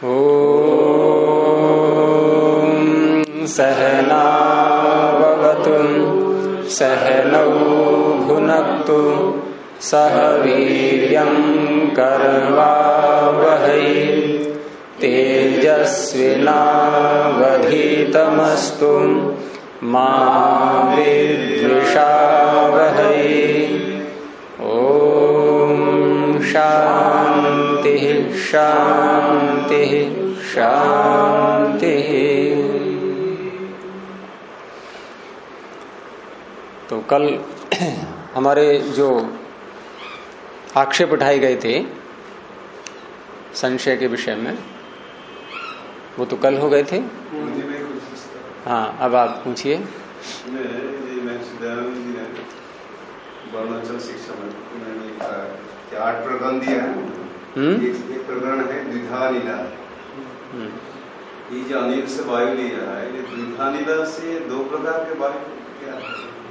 ॐ सहनाववतु सहनौ भुनक्तु सह वीर्यं करवावहै तेजस्विनावधीतमस्तु मा विद्विषावहै। ॐ शान्ति शान्ति शान्ति। तो कल हमारे जो आक्षेप उठाए गए थे संशय के विषय में, वो तो कल हो गए थे। हाँ, अब आप पूछिए। वर्णाचल शिक्षा में क्या 8 प्रकरण दिया है। एक प्रकरण है द्विधा नीला। ये जो अनिल से वायु ले रहा है, ये द्विधा नीला से 2 प्रकार के वायु क्या है?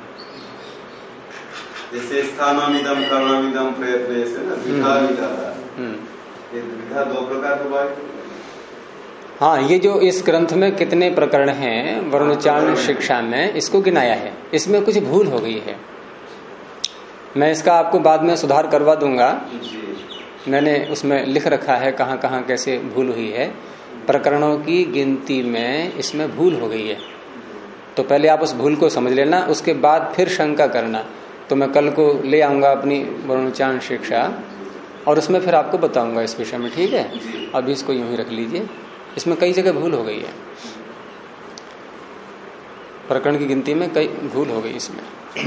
जैसे स्थानानिदम कर्णानिदम प्रयत्न से ना द्विधा नीला है, ये द्विधा 2 प्रकार के वायु। हाँ, ये जो इस ग्रंथ में कितने प्रकरण हैं वर्णोच्चारण शिक्षा में, इसको गिनाया है। इसमें कुछ भूल हो गई है। मैं इसका आपको बाद में सुधार करवा दूंगा। मैंने उसमें लिख रखा है कहाँ कहाँ कैसे भूल हुई है। प्रकरणों की गिनती में इसमें भूल हो गई है। तो पहले आप उस भूल को समझ लेना, उसके बाद फिर शंका करना। तो मैं कल को ले आऊंगा अपनी वर्णोच्चारण शिक्षा और उसमें फिर आपको बताऊंगा इस विषय में, ठीक है। अभी इसको यूं ही रख लीजिए। इसमें कई जगह भूल हो गई है, प्रकरण की गिनती में कई भूल हो गई इसमें।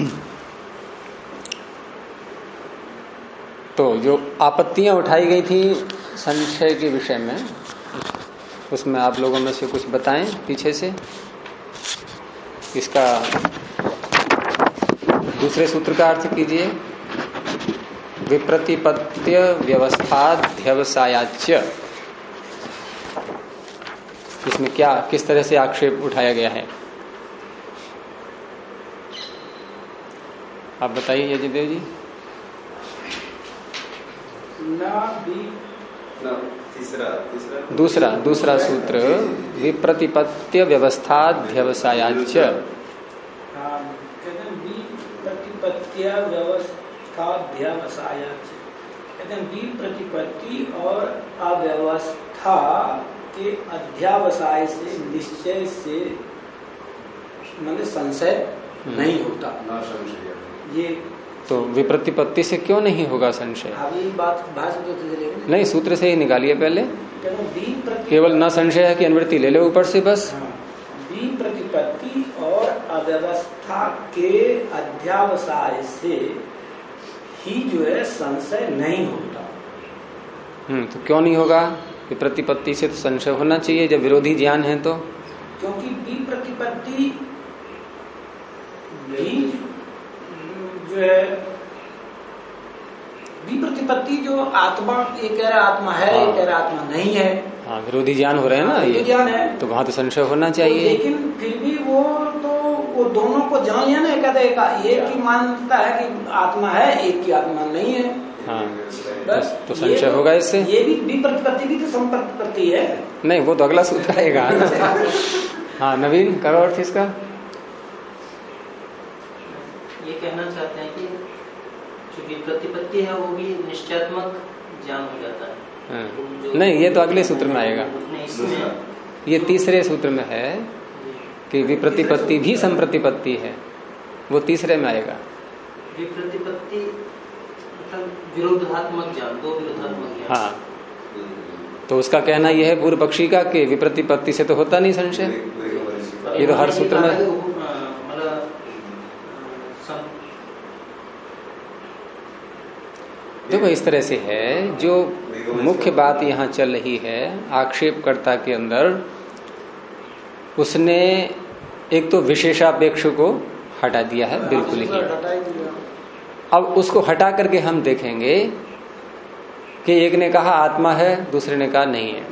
तो जो आपत्तियां उठाई गई थी संशय के विषय में, उसमें आप लोगों में से कुछ बताएं पीछे से। इसका दूसरे सूत्र का अर्थ कीजिए। विप्रतिपत्य व्यवस्थाध्यवसायाच्य, इसमें क्या किस तरह से आक्षेप उठाया गया है, आप बताइए यजदेव जी। दूसरा सूत्र विप्रतिपत्य व्यवस्थाध्यवसायाच्य। विप्रतिपत्य व्यवस्थाध्यवसायाच्य, विप्रतिपत्ति और अव्यवस्था के अध्यावसाय से, निश्चय से मतलब संशय नहीं होता। ये तो विप्रतिपत्ति से क्यों नहीं होगा संशय? अभी बात भाषा तो नहीं, सूत्र से ही निकालिए पहले। केवल न संशय है कि अनुवृत्ति ले लो ऊपर से बस। विप्रतिपत्ति और अव्यवस्था के अध्यावसाय से ही जो है संशय नहीं होता। तो क्यों नहीं होगा? विप्रतिपत्ति से तो संशय होना चाहिए जब विरोधी ज्ञान है तो। क्योंकि विप्रतिपत्ति भी जो है, विप्रतिपत्ति जो आत्मा, ये कह रहा आत्मा है, ये कह रहा आत्मा नहीं है। हाँ, विरोधी ज्ञान हो रहे हैं ना, ये ज्ञान है, तो वहां तो संशय होना चाहिए। लेकिन फिर भी वो दोनों को जान लिया ना, कहते एक ही मानता है कि आत्मा है, एक की आत्मा नहीं है। हाँ, बस तो संशय होगा इससे। ये भी विप्रतिपत्ति भी तो संप्रति है। नहीं, वो तो अगला सूत्र आएगा। हाँ, नवीन करो अर्थ इसका। ये कहना चाहते हैं कि जो विप्रतिपत्ति है वो भी निश्चयात्मक ज्ञान हो जाता है। नहीं, ये तो अगले सूत्र में आएगा। ये तीसरे सूत्र में है कि विप्रतिपत्ति भी संप्रतिपत्ति है, वो तीसरे में आएगा। विप्रतिपत्ति मतलब विरोधात्मक ज्ञान, 2 विरोधात्मक ज्ञान। हाँ, तो उसका कहना यह है पूर्व पक्षी का कि विप्रतिपत्ति से तो होता नहीं संशय। ये तो हर सूत्र में देखो इस तरह से है। जो मुख्य बात यहाँ चल रही है आक्षेपकर्ता के अंदर, उसने एक तो विशेषापेक्ष को हटा दिया है बिल्कुल ही। अब उसको हटा करके हम देखेंगे कि एक ने कहा आत्मा है, दूसरे ने कहा नहीं है।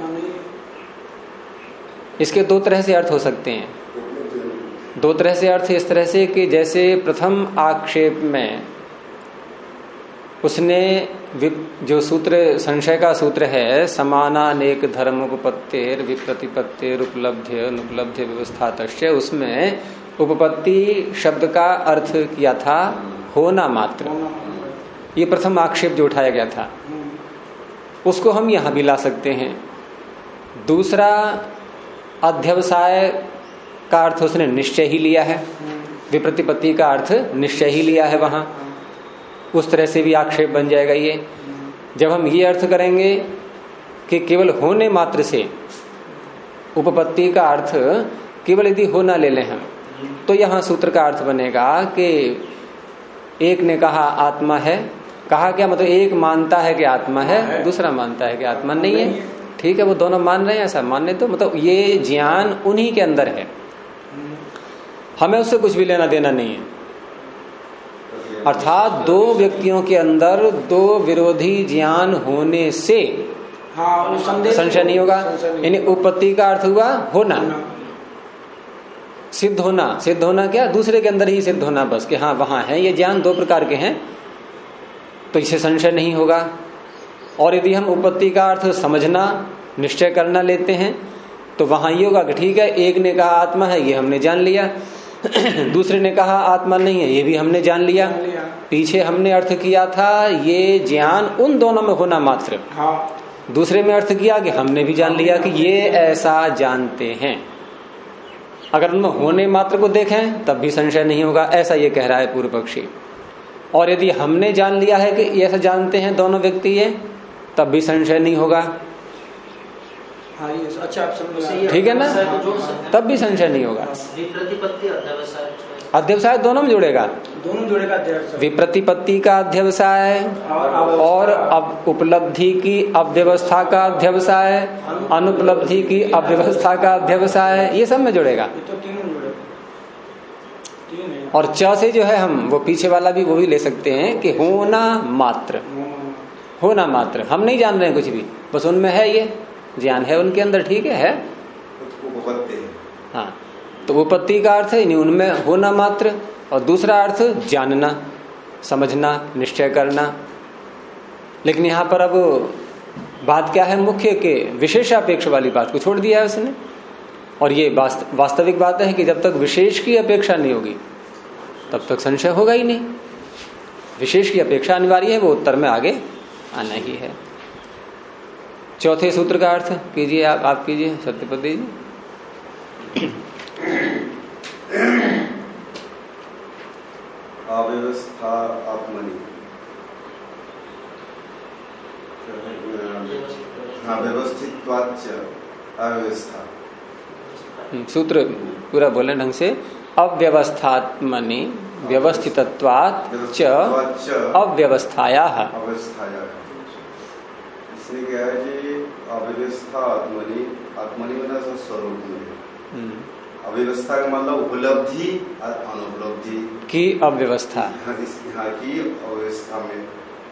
इसके 2 तरह से अर्थ हो सकते हैं। 2 तरह से अर्थ इस तरह से कि जैसे प्रथम आक्षेप में उसने जो सूत्र संशय का सूत्र है, समानानेक धर्मोपपत्तेर विप्रतिपत्तेर उपलब्ध्य अनुपलब्ध्य व्यवस्थातश्च, उसमें उपपत्ति शब्द का अर्थ किया था होना मात्र। ये प्रथम आक्षेप जो उठाया गया था उसको हम यहां भी ला सकते हैं। दूसरा, अध्यवसाय का अर्थ उसने निश्चय ही लिया है, विप्रतिपत्ति का अर्थ निश्चय ही लिया है वहां, उस तरह से भी आक्षेप बन जाएगा ये। जब हम ये अर्थ करेंगे कि केवल होने मात्र से उपपत्ति का अर्थ केवल यदि होना ले लें हम, तो यहां सूत्र का अर्थ बनेगा कि एक ने कहा आत्मा है, कहा क्या मतलब एक मानता है कि आत्मा है, दूसरा मानता है कि आत्मा नहीं है। ठीक है, वो दोनों मान रहे हैं, ऐसा मानने तो मतलब ये ज्ञान उन्हीं के अंदर है, हमें उससे कुछ भी लेना देना नहीं है। अर्थात दो व्यक्तियों के अंदर दो विरोधी ज्ञान होने से संशय नहीं होगा। यानी उपपत्ति का अर्थ हुआ होना, सिद्ध होना। सिद्ध होना क्या? दूसरे के अंदर ही सिद्ध होना, बस कि हाँ वहां है, ये ज्ञान दो प्रकार के हैं, तो इसे संशय नहीं होगा। और यदि हम उपपत्ति का अर्थ समझना, निश्चय करना लेते हैं, तो वहां ये होगा कि ठीक है, एक ने कहा आत्मा है, ये हमने जान लिया, दूसरे ने कहा आत्मा नहीं है, ये भी हमने जान लिया। पीछे हमने अर्थ किया था ये ज्ञान उन दोनों में होना मात्र, दूसरे में अर्थ किया कि हमने भी जान लिया कि ये ऐसा जानते हैं। अगर उनमें होने मात्र को देखें तब भी संशय नहीं होगा, ऐसा ये कह रहा है पूर्व पक्षी। और यदि हमने जान लिया है कि ऐसा जानते हैं दोनों व्यक्ति ये, तब भी संशय नहीं होगा। अच्छा, ठीक है ना, तब भी संशय नहीं होगा। अध्यवसाय दोनों में जुड़ेगा, विप्रतिपत्ति का अध्यवसाय और अब उपलब्धि की अव्यवस्था का अध्यवसाय, अनुपलब्धि की अव्यवस्था का अध्यवसाय, ये सब में जुड़ेगा। और च से जो है हम वो पीछे वाला भी वो भी ले सकते हैं कि होना मात्र, होना मात्र, हम नहीं जान रहे हैं कुछ भी, बस उनमें है ये ज्ञान है उनके अंदर, ठीक है हाँ। तो उपपत्ति का अर्थ है उनमें होना मात्र, और दूसरा अर्थ जानना, समझना, निश्चय करना। लेकिन यहाँ पर अब बात क्या है, मुख्य के विशेषापेक्ष वाली बात को छोड़ दिया है उसने। और ये वास्तविक बात है कि जब तक विशेष की अपेक्षा नहीं होगी तब तक संशय होगा ही नहीं। विशेष की अपेक्षा अनिवार्य है, वो उत्तर में आगे आना ही है। चौथे सूत्र का अर्थ कीजिए, आप कीजिए सत्यपति जी। अव्यवस्था आत्मनि, हाँ, व्यवस्थित्वाच्च अव्यवस्था। सूत्र पूरा बोले ढंग से, अव्यवस्थात्मनि व्यवस्थितत्वात् च अव्यवस्थायाः। इसने क्या है जी, अव्यवस्था आत्मनि, आत्मनि मतलब स्वरूप में, अव्यवस्था का मतलब उपलब्धि और अनुपलब्धि की अव्यवस्था, हाँ की अव्यवस्था में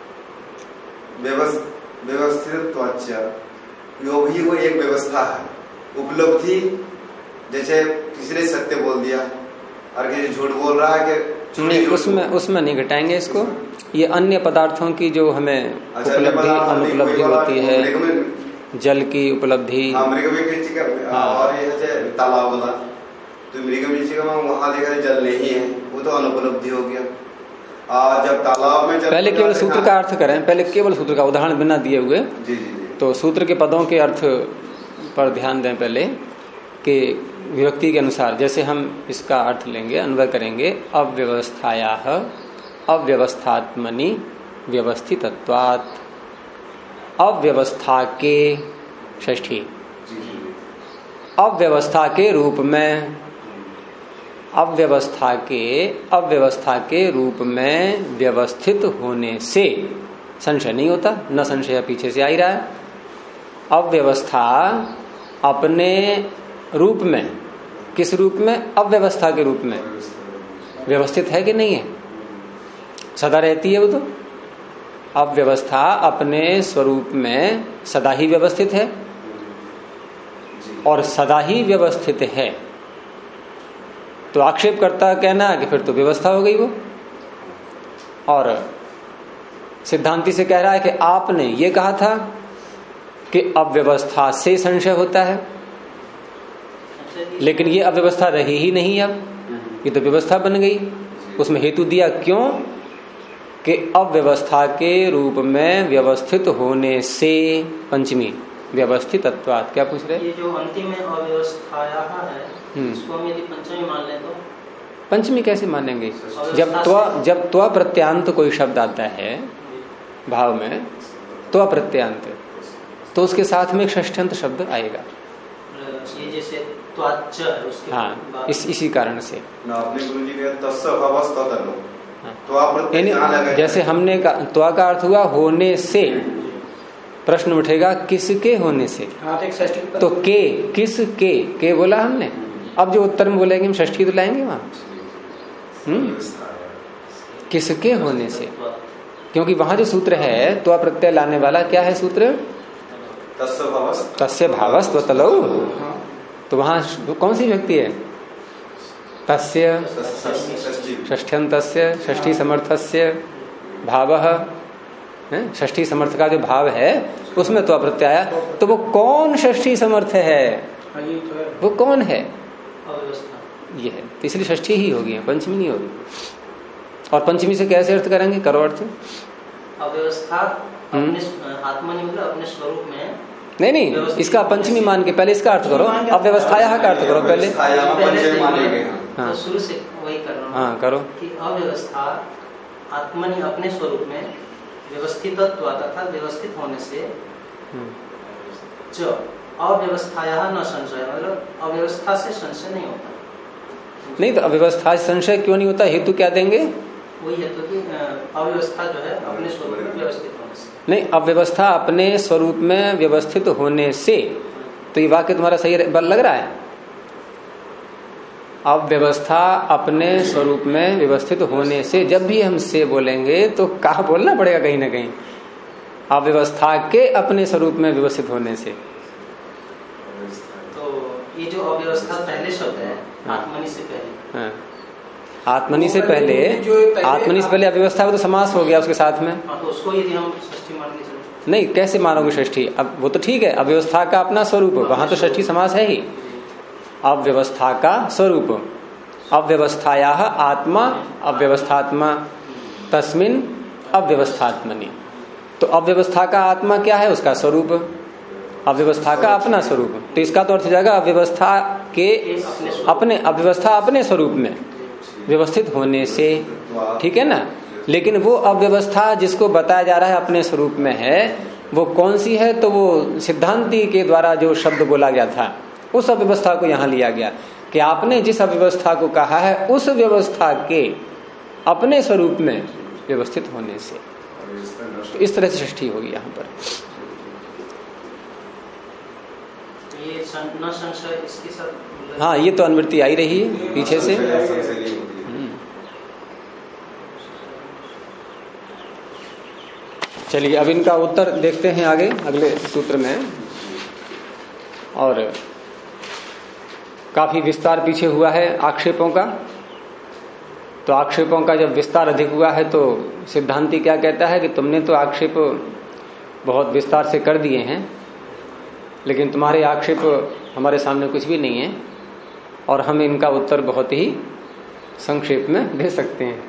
व्यवस्थितत्वाच्च, यो भी वो एक व्यवस्था है। उपलब्धि जैसे किसी ने सत्य बोल दिया और किसी झूठ बोल रहा है कि नहीं, उसमें नहीं घटाएंगे इसको। ये अन्य पदार्थों की जो हमें उपलब्धि अनुपलब्धि होती है, जल की उपलब्धि, और ये तालाब वाला, तो मृग वहां देखा जल नहीं है, वो तो अनुपलब्धि हो गया। जब तालाब में पहले केवल सूत्र का अर्थ करें, पहले केवल सूत्र का उदाहरण बिना दिए हुए, जी जी जी, तो सूत्र के पदों के अर्थ पर ध्यान दें पहले कि विभक्ति के अनुसार जैसे हम इसका अर्थ लेंगे, अन्वय करेंगे। अव्यवस्थायाः अव्यवस्थात्मनि व्यवस्थितत्वात्, अव्यवस्था के, षष्ठी, अव्यवस्था के रूप में, अव्यवस्था के रूप में व्यवस्थित होने से संशय नहीं होता, न संशय पीछे से आ ही रहा है। अव्यवस्था अपने रूप में, किस रूप में? अव्यवस्था के रूप में व्यवस्थित है कि नहीं है? सदा रहती है वो तो। अव्यवस्था अपने स्वरूप में सदा ही व्यवस्थित है, और सदा ही व्यवस्थित है, तो आक्षेप करता कहना कि फिर तो व्यवस्था हो गई वो। और सिद्धांति से कह रहा है कि आपने ये कहा था कि अव्यवस्था से संशय होता है, लेकिन ये अव्यवस्था रही ही नहीं, अब ये तो व्यवस्था बन गई। उसमें हेतु दिया, क्यों कि अव्यवस्था के रूप में व्यवस्थित होने से, पंचमी व्यवस्थितत्वात्। क्या पूछ रहे? ये जो अंतिम में अव्यवस्थाया है, इसको हम यदि पंचमी मान लें तो पंचमी कैसे मानेंगे? जब त्वा प्रत्यांत कोई शब्द आता है भाव में, त्वा प्रत्यांत, तो उसके साथ में एक षष्ठ्यंत शब्द आएगा। ये जैसे त्वाच है उसके, हाँ, इसी कारण से आपने गुरुजी ने तस्य भावस् तदनु, त्वा प्रत्यय, जैसे हमने का त्वा का अर्थ हुआ होने से, प्रश्न उठेगा किसके होने से, तो के, किस के बोला हमने। अब जो उत्तर में बोलेंगे हम षष्ठी तो लाएंगे वहां, किसके होने से, क्योंकि वहां जो सूत्र है त्वा प्रत्यय लाने वाला क्या है सूत्र? तस्य भावस्त तलौ। तो वहां कौन सी व्यक्ति है? तस्य, षष्ठ्यन्तस्य, षष्ठी समर्थस्य भावः, षष्ठी समर्थ का जो भाव है उसमें त्वा प्रत्यय आया। तो वो कौन षष्ठी समर्थ है? वो कौन है? ये है, तो इसलिए षष्ठी ही होगी, पंचमी नहीं होगी। और पंचमी से कैसे अर्थ करेंगे? करो अर्थ। अव्यवस्था आत्मा नहीं, मतलब अपने स्वरूप में नहीं, इसका पंचमी मान के पहले इसका अर्थ करो, अव्यवस्थाया का अर्थ करो पहले। हाँ, शुरू से वही कर रहा हूँ। हाँ, करो कि अव्यवस्था आत्मनि अपने स्वरूप में व्यवस्थितत्व तथा व्यवस्थित होने से जो अव्यवस्थाया न संशय, मतलब अव्यवस्था से संशय नहीं होता। नहीं, तो अव्यवस्था से संशय क्यों नहीं होता? हेतु क्या देंगे? वही हेतु कि अव्यवस्था जो है अपने स्वरूप में व्यवस्थित होने से। नहीं, अव्यवस्था अपने स्वरूप में व्यवस्थित होने से, तो ये वाक्य तुम्हारा सही लग रहा है? अव्यवस्था अपने स्वरूप में व्यवस्थित होने से, जब भी हम से बोलेंगे तो कहा बोलना पड़ेगा कहीं ना कहीं, अव्यवस्था के अपने स्वरूप में व्यवस्थित होने से। तो ये जो अव्यवस्था पहले शब्द है, आत्मनि से पहले, हाँ, आत्मनि से पहले, आत्मनि से पहले अव्यवस्था, तो समास हो गया उसके साथ में। तो उसको यदि हम षष्ठी मान के चलो, नहीं, कैसे मानोगे षष्ठी? अब वो तो ठीक है, अव्यवस्था का अपना स्वरूप, वहां तो षष्ठी समास है ही। अव्यवस्था का स्वरूप, अव्यवस्थाया आत्मा, अव्यवस्थात्मा तस्मिन अव्यवस्थात्मनि। तो अव्यवस्था का आत्मा क्या है? उसका स्वरूप, अव्यवस्था का अपना स्वरूप। तो इसका तो अर्थ हो जाएगा अव्यवस्था के अपने, अव्यवस्था अपने स्वरूप में व्यवस्थित होने से, ठीक है ना। लेकिन वो अव्यवस्था जिसको बताया जा रहा है अपने स्वरूप में है, वो कौन सी है? तो वो सिद्धांति के द्वारा जो शब्द बोला गया था, उस अव्यवस्था को यहाँ लिया गया कि आपने जिस अव्यवस्था को कहा है उस व्यवस्था के अपने स्वरूप में व्यवस्थित होने से। तो इस तरह से षष्ठी होगी यहाँ पर। ये न संशय इसके साथ, हाँ, ये तो अनुवृत्ति आई रही है पीछे से। चलिए अब इनका उत्तर देखते हैं आगे अगले सूत्र में। और काफी विस्तार पीछे हुआ है आक्षेपों का। तो आक्षेपों का जब विस्तार अधिक हुआ है तो सिद्धांति क्या कहता है कि तुमने तो आक्षेप बहुत विस्तार से कर दिए हैं, लेकिन तुम्हारे आक्षेप हमारे सामने कुछ भी नहीं है और हम इनका उत्तर बहुत ही संक्षेप में दे सकते हैं।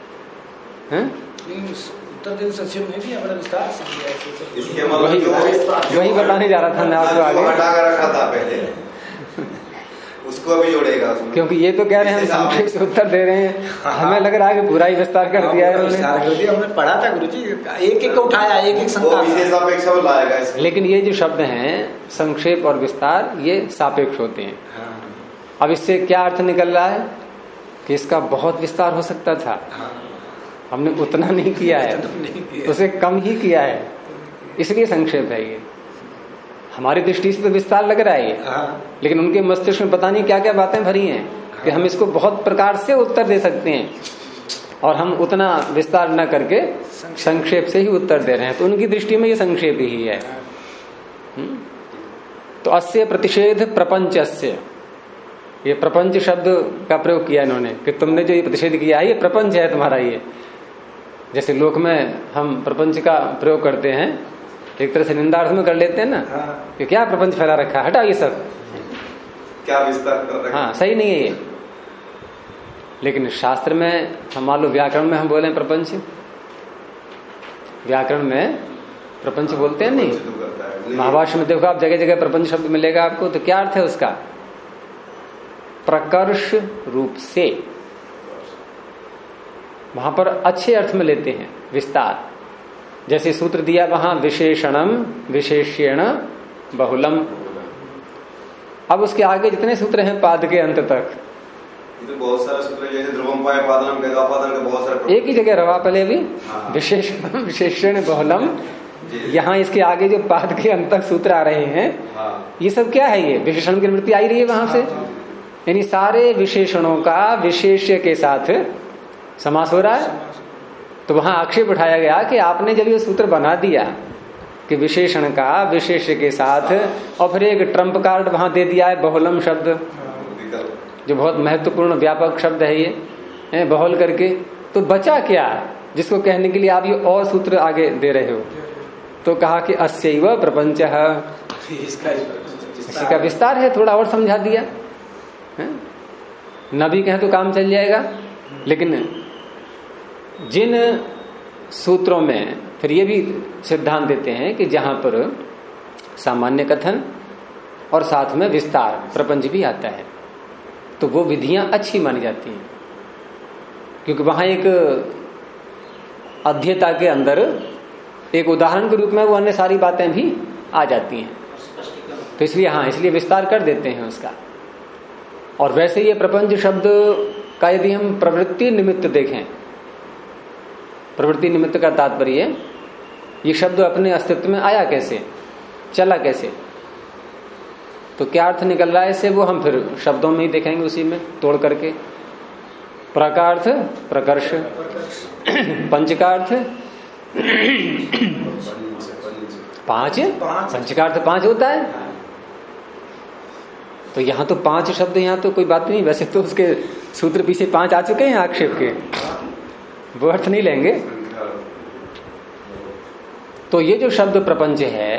वही बताने जा रहा था मैं आपको आगे, रखा था पहले, उसको भी जोड़ेगा उसमें। क्योंकि ये तो कह रहे हैं हम संक्षेप से उत्तर दे रहे हैं, हमें लग रहा है कि पूरा ही विस्तार कर दिया है उन्होंने। हमने पढ़ा था गुरुजी, एक एक उठाया, एक एक सापेक्ष लाएगा इसमें। लेकिन ये जो शब्द हैं संक्षेप और विस्तार, ये सापेक्ष होते हैं। अब इससे क्या अर्थ निकल रहा है कि इसका बहुत विस्तार हो सकता था, हमने उतना नहीं किया है, उसे कम ही किया है, इसलिए संक्षेप है ये। हमारी दृष्टि से तो विस्तार लग रहा है ये, लेकिन उनके मस्तिष्क में पता नहीं क्या क्या बातें भरी हैं कि हम इसको बहुत प्रकार से उत्तर दे सकते हैं और हम उतना विस्तार न करके संक्षेप से ही उत्तर दे रहे हैं। तो उनकी दृष्टि में ये संक्षेप ही है। तो अस्य प्रतिषेध प्रपंचस्य, ये प्रपंच शब्द का प्रयोग किया इन्होंने कि तुमने जो ये प्रतिषेध किया है ये प्रपंच है तुम्हारा ये। जैसे लोक में हम प्रपंच का प्रयोग करते हैं, एक तरह से निंदार्थ में कर लेते हैं ना, कि क्या प्रपंच फैला रखा है, हटाओ ये सब, क्या विस्तार कर रखा है। हाँ सही नहीं है ये। लेकिन शास्त्र में हम मान लो व्याकरण में हम बोले प्रपंच, व्याकरण में प्रपंच बोलते हैं नहीं। महाभाष्य में देखो आप जगह जगह प्रपंच शब्द मिलेगा आपको, तो क्या अर्थ है उसका? प्रकर्ष रूप से, वहां पर अच्छे अर्थ में लेते हैं, विस्तार। जैसे सूत्र दिया वहां विशेषणम विशेष्यण बहुलम। अब उसके आगे जितने सूत्र हैं पाद के अंत तक, तो बहुत सारे सूत्र जैसे ध्रुवम पाय पादनम के बहुत सारे, एक ही जगह रवा पहले भी विशेषण विशेषण बहुलम। यहाँ इसके आगे जो पाद के अंत तक सूत्र आ रहे हैं, ये सब क्या है? ये विशेषण की वृत्ति आई रही है वहां से, यानी सारे विशेषणों का विशेष्य के साथ समास हो रहा है। तो वहां आक्षेप उठाया गया कि आपने जब ये सूत्र बना दिया कि विशेषण का विशेष्य के साथ, और फिर एक ट्रम्प कार्ड वहां दे दिया है बहुलम शब्द, जो बहुत महत्वपूर्ण व्यापक शब्द है ये, बहुल करके, तो बचा क्या जिसको कहने के लिए आप ये और सूत्र आगे दे रहे हो? तो कहा कि अस्यैव प्रपंच, इसका विस्तार है, थोड़ा और समझा दिया है? न भी कहें तो काम चल जाएगा। लेकिन जिन सूत्रों में फिर ये भी सिद्धांत देते हैं कि जहां पर सामान्य कथन और साथ में विस्तार प्रपंच भी आता है, तो वो विधियां अच्छी मानी जाती हैं, क्योंकि वहां एक अध्येता के अंदर एक उदाहरण के रूप में वो अन्य सारी बातें भी आ जाती हैं। तो इसलिए इसलिए विस्तार कर देते हैं उसका। और वैसे ये प्रपंच शब्द का यदि हम प्रवृत्ति निमित्त देखें, प्रवृत्ति निमित्त का तात्पर्य ये शब्द अपने अस्तित्व में आया कैसे, चला कैसे, तो क्या अर्थ निकल रहा है इससे, वो हम फिर शब्दों में ही देखेंगे, उसी में तोड़ करके। प्रकार्थ प्रकर्ष, पंच का अर्थ पांच, पंच का अर्थ 5 होता है। तो यहाँ तो 5 शब्द, यहाँ तो कोई बात नहीं, वैसे तो उसके सूत्र पीछे 5 आ चुके हैं आक्षेप के, वो अर्थ नहीं लेंगे। तो ये जो शब्द प्रपंच है,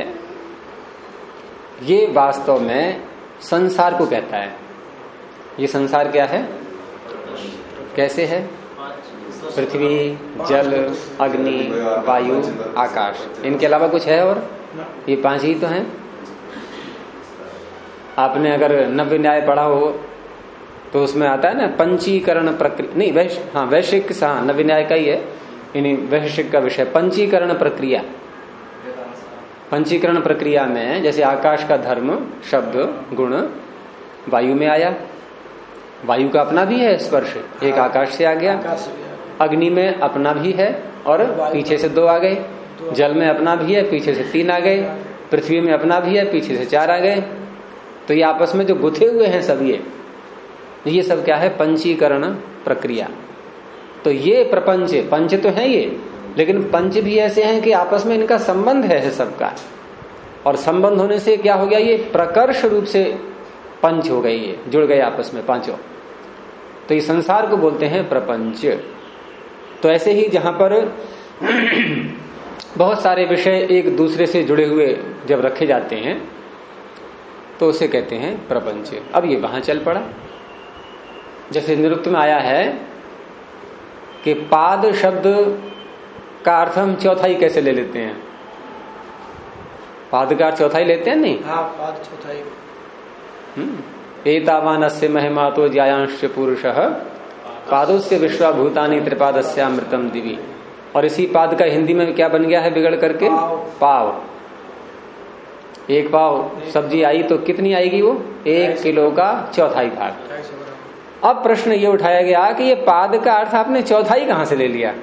ये वास्तव में संसार को कहता है। ये संसार क्या है, कैसे है? पृथ्वी, जल, अग्नि, वायु, आकाश, इनके अलावा कुछ है और? ये 5 ही तो हैं। आपने अगर नव्य न्याय पढ़ा हो तो उसमें आता है ना पंचीकरण प्रक्रिया, नहीं वैश्विक, नव्य न्याय का ही है, यानी वैश्विक का विषय पंचीकरण प्रक्रिया। पंचीकरण प्रक्रिया में जैसे आकाश का धर्म शब्द गुण वायु में आया, वायु का अपना भी है स्पर्श, एक आकाश से आ गया। अग्नि में अपना भी है और पीछे से 2 आ गए। जल में अपना भी है, पीछे से 3 आ गए। पृथ्वी में अपना भी है, पीछे से 4 आ गए। तो ये आपस में जो गुथे हुए हैं सब, ये सब क्या है? पंचीकरण प्रक्रिया। तो ये प्रपंच, पंच तो है ये, लेकिन पंच भी ऐसे हैं कि आपस में इनका संबंध है सबका, और संबंध होने से क्या हो गया? ये प्रकर्ष रूप से पंच हो गई, ये जुड़ गए आपस में पांचों। तो ये संसार को बोलते हैं प्रपंच। तो ऐसे ही जहां पर बहुत सारे विषय एक दूसरे से जुड़े हुए जब रखे जाते हैं तो उसे कहते हैं प्रपंच। अब ये वहां चल पड़ा, जैसे निरुक्त में आया है कि पाद शब्द का अर्थ हम चौथाई कैसे ले लेते हैं? पाद का अर्थ चौथाई लेते हैं, नहीं? हाँ, पाद चौथाई। एतावानस्य महिमातो ज्यायांश पुरुषः पादोस्य विश्वाभूतानि त्रिपादस्यामृतम दिवि। और इसी पाद का हिंदी में क्या बन गया है बिगड़ करके? पाव। 1 पाव सब्जी आई तो कितनी आएगी वो? 1 किलो का चौथाई भाग। अब प्रश्न ये उठाया गया कि ये पाद का अर्थ आपने चौथाई कहां से ले लिया?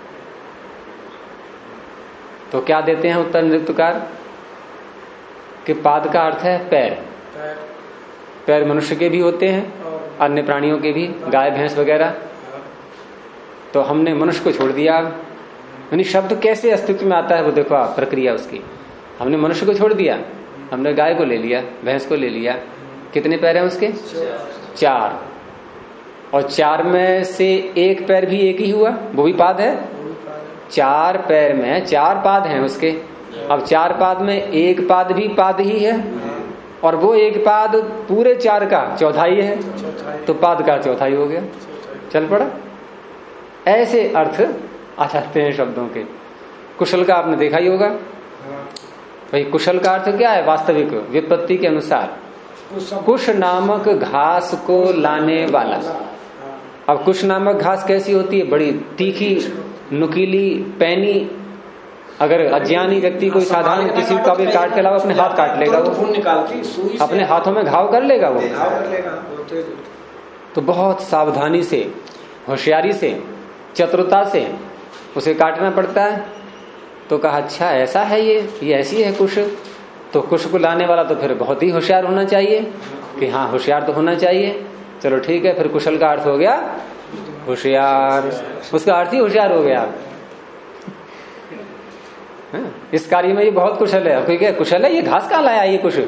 तो क्या देते हैं उत्तर निरुक्तकार कि पाद का अर्थ है पैर। पैर मनुष्य के भी होते हैं, अन्य प्राणियों के भी, गाय भैंस वगैरह। तो हमने मनुष्य को छोड़ दिया, यानी शब्द कैसे अस्तित्व में आता है वो देखो आप, प्रक्रिया उसकी। हमने मनुष्य को छोड़ दिया, हमने गाय को ले लिया, भैंस को ले लिया। कितने पैर हैं उसके? 4। और 4 में से 1 पैर भी एक ही हुआ, वो भी पाद है। 4 पैर में 4 पाद हैं उसके। अब 4 पाद में एक पाद भी पाद ही है, और वो एक पाद पूरे 4 का चौथाई है, तो पाद का चौथाई हो गया। चल पड़ा। ऐसे अर्थ आ जाते हैं शब्दों के। कुशल का आपने देखा ही होगा भाई। कुशल का अर्थ क्या है? वास्तविक व्युत्पत्ति के अनुसार कुश नामक घास को लाने वाला। अब कुश नामक घास कैसी होती है? बड़ी तीखी, नुकीली, पैनी। अगर अज्ञानी व्यक्ति कोई साधारण किसी का भी काट के लाओ, अपने हाथ काट लेगा वो, अपने हाथों में घाव कर लेगा वो। तो बहुत सावधानी से, होशियारी से, चतुरता से उसे काटना पड़ता है। तो कहा अच्छा ऐसा है ये ऐसी है कुश। तो कुश को लाने वाला तो फिर बहुत ही होशियार होना चाहिए कि हाँ होशियार तो होना चाहिए। चलो ठीक है, फिर कुशल का अर्थ हो गया होशियार, उसका अर्थ ही होशियार हो गया। इस कार्य में ये बहुत कुशल है। कोई क्या कुशल है? ये घास कहाँ लाया ये कुश? हर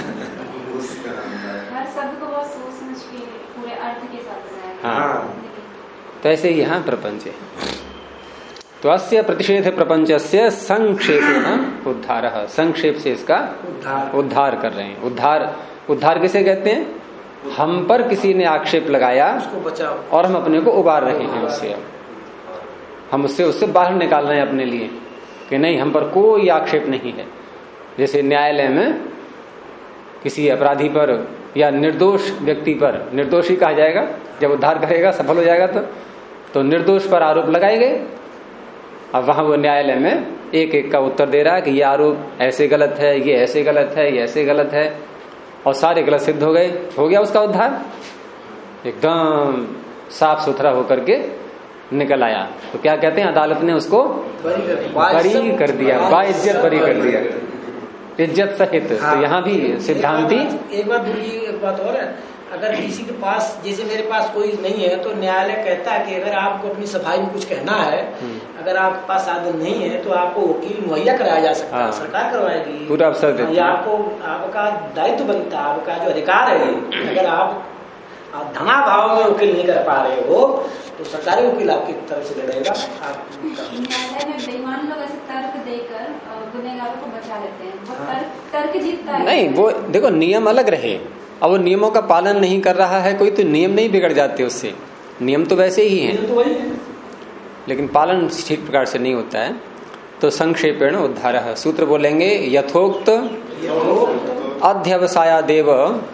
शब्द को बहुत सोच समझ के पूरे अर्थ के साथ बनाया। हाँ, तो ऐसे ही यहाँ प्रपंच है। तो अस्य प्रतिषेध प्रपंचस्य संक्षेपेण उद्धारः, संक्षेप से इसका उद्धार कर रहे हैं। उद्धार किसे कहते हैं? हम पर किसी ने आक्षेप लगाया उसको बचाओ, और हम अपने को उबार रहे हैं उससे। हम उससे बाहर निकाल रहे हैं अपने लिए कि नहीं, हम पर कोई आक्षेप नहीं है। जैसे न्यायालय में किसी अपराधी पर या निर्दोष व्यक्ति पर, निर्दोष ही कहा जाएगा जब उद्धार करेगा, सफल हो जाएगा तो निर्दोष पर आरोप लगाए गए। अब वहां वो न्यायालय में एक एक का उत्तर दे रहा है कि ये आरोप ऐसे गलत है, ये ऐसे गलत है, ये ऐसे गलत है, और सारे गलत सिद्ध हो गए। हो गया उसका उद्धार, एकदम साफ सुथरा होकर के निकल आया। तो क्या कहते हैं? अदालत ने उसको बरी कर दिया, बाइज्जत बरी कर दिया, इज्जत सहित। तो यहाँ भी सिद्धांति एक बात और है, अगर किसी के पास, जैसे मेरे पास कोई नहीं है, तो न्यायालय कहता है कि अगर आपको अपनी सफाई में कुछ कहना है, अगर आपके पास साधन नहीं है तो आपको वकील मुहैया कराया जा सकता है, सरकार करवाएगी, पूरा अवसर देती है। आपको, आपका दायित्व बनता है, आपका जो अधिकार है। अगर आप धनाभाव में वकील नहीं कर पा रहे हो तो सरकारी वकील आपकी तरफ से लड़ेगा। न्यायालय में बेईमान लोग ऐसे तर्क देकर गुनहगारों को बचा लेते हैं। वो तर्क जीतता है। नहीं, वो देखो नियम अलग रहे, अब वो नियमों का पालन नहीं कर रहा है कोई, तो नियम नहीं बिगड़ जाते उससे। नियम तो वैसे ही हैं, तो वही है, लेकिन पालन ठीक प्रकार से नहीं होता है। तो संक्षेपेण उद्धारः, सूत्र बोलेंगे यथोक्त अध्यवसायादेव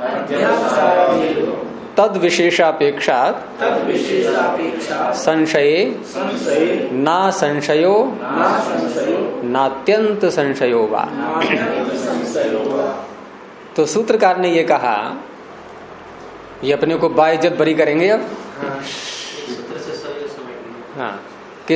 तद विशेषापेक्षा संशये ना संशयो नात्यंत संशयो वा। तो सूत्रकार ने ये कहा, ये अपने को बाइज्जत बरी करेंगे अब। हाँ, कि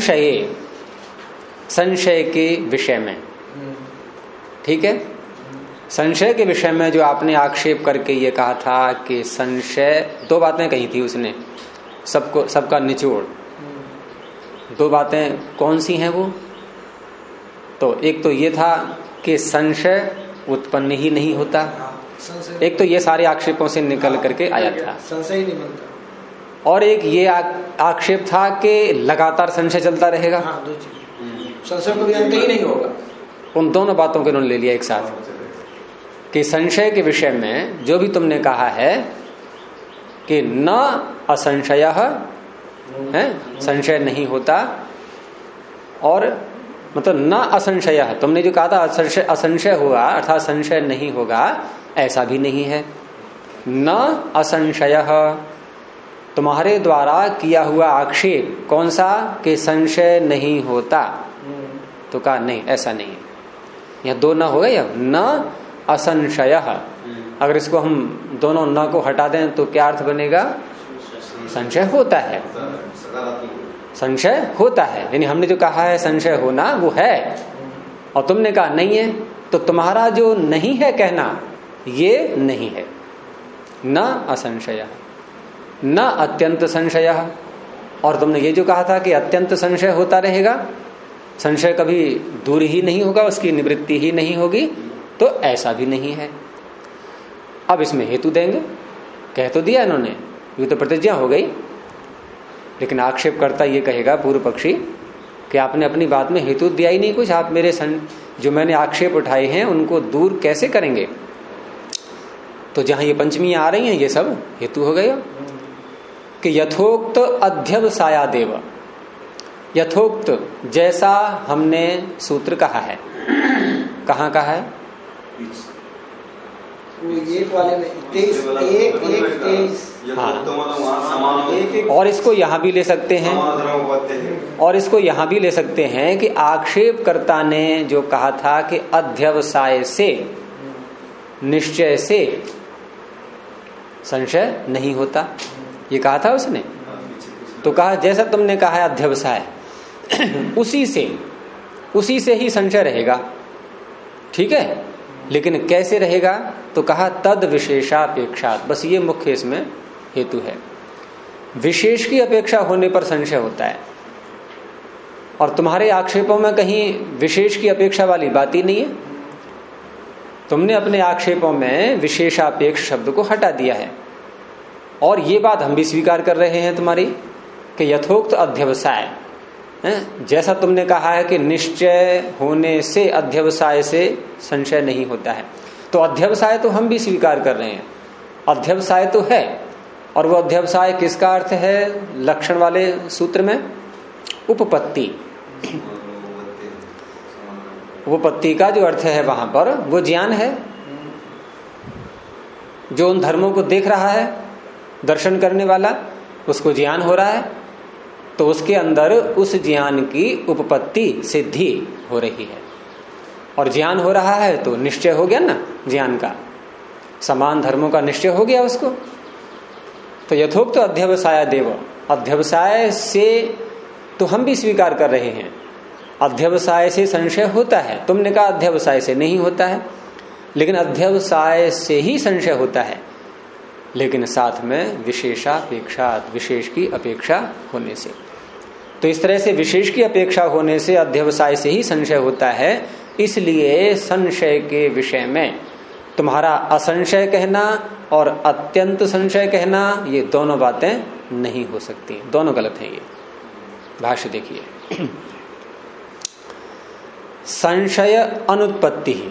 संशय के विषय में, ठीक है, संशय के विषय में जो आपने आक्षेप करके ये कहा था कि संशय, 2 बातें कही थी उसने, सबका निचोड़। 2 बातें कौन सी हैं वो? तो एक तो ये था कि संशय उत्पन्न ही नहीं होता, एक तो ये सारे आक्षेपों से निकल करके आया था, संशय नहीं बनता, और एक ये आक्षेप था कि लगातार संशय चलता रहेगा। हाँ, संशय कभी अंत ही नहीं होगा। उन दोनों बातों को उन्होंने ले लिया एक साथ कि संशय के विषय में जो भी तुमने कहा है कि न असंशय है, संशय नहीं होता, और मतलब न असंशय, तुमने जो कहा था असंशय होगा अर्थात संशय नहीं होगा, ऐसा भी नहीं है। न असंशय, तुम्हारे द्वारा किया हुआ आक्षेप कौन सा? कि संशय नहीं होता। तो कहा नहीं, ऐसा नहीं है। यह 2 न हो गए, न असंशय। अगर इसको हम दोनों न को हटा दें तो क्या अर्थ बनेगा? संशय होता है, संशय होता है। यानी हमने जो कहा है संशय होना वो है, और तुमने कहा नहीं है, तो तुम्हारा जो नहीं है कहना ये नहीं है। न असंशय, न अत्यंत संशय, और तुमने ये जो कहा था कि अत्यंत संशय होता रहेगा, संशय कभी दूर ही नहीं होगा, उसकी निवृत्ति ही नहीं होगी, तो ऐसा भी नहीं है। अब इसमें हेतु देंगे, कह तो दिया इन्होंने, ये तो प्रतिज्ञा हो गई, लेकिन आक्षेप करता ये कहेगा पूर्व पक्षी कि आपने अपनी बात में हेतु दिया ही नहीं कुछ, आप मेरे जो मैंने आक्षेप उठाए हैं उनको दूर कैसे करेंगे। तो जहां ये पंचमियां आ रही हैं ये सब हेतु हो गए कि यथोक्त अध्यवसायादेव, यथोक्त जैसा हमने सूत्र कहा है। कहाँ कहा है? वाले में 23 हाँ। और इसको यहां भी ले सकते हैं, और इसको यहां भी ले सकते हैं कि आक्षेपकर्ता ने जो कहा था कि अध्यवसाय से, निश्चय से संशय नहीं होता, ये कहा था उसने। तो कहा जैसा तुमने कहा है अध्यवसाय उसी से ही संशय रहेगा, ठीक है। लेकिन कैसे रहेगा? तो कहा तद विशेषापेक्षात, बस ये मुख्य इसमें हेतु है। विशेष की अपेक्षा होने पर संशय होता है, और तुम्हारे आक्षेपों में कहीं विशेष की अपेक्षा वाली बात ही नहीं है। तुमने अपने आक्षेपों में विशेषापेक्ष शब्द को हटा दिया है, और ये बात हम भी स्वीकार कर रहे हैं तुम्हारी कि यथोक्त अध्यवसाय, जैसा तुमने कहा है कि निश्चय होने से अध्यवसाय से संशय नहीं होता है, तो अध्यवसाय तो हम भी स्वीकार कर रहे हैं। अध्यवसाय तो है, और वो अध्यवसाय किसका अर्थ है लक्षण वाले सूत्र में? उपपत्ति। उपपत्ति का जो अर्थ है वहां पर वो ज्ञान है। जो उन धर्मों को देख रहा है, दर्शन करने वाला, उसको ज्ञान हो रहा है, तो उसके अंदर उस ज्ञान की उपपत्ति सिद्धि हो रही है, और ज्ञान हो रहा है तो निश्चय हो गया ना ज्ञान का, समान धर्मों का निश्चय हो गया उसको। तो यथोक्त अध्यवसाय देव, अध्यवसाय से तो हम भी स्वीकार कर रहे हैं, अध्यवसाय से संशय होता है। तुमने कहा अध्यवसाय से नहीं होता है, लेकिन अध्यवसाय से ही संशय होता है, लेकिन साथ में विशेषापेक्षा, विशेष की अपेक्षा होने से। तो इस तरह से विशेष की अपेक्षा होने से अध्यवसाय से ही संशय होता है। इसलिए संशय के विषय में तुम्हारा असंशय कहना और अत्यंत संशय कहना, ये दोनों बातें नहीं हो सकती, दोनों गलत हैं। ये भाष्य देखिए, संशय अनुत्पत्ति ही,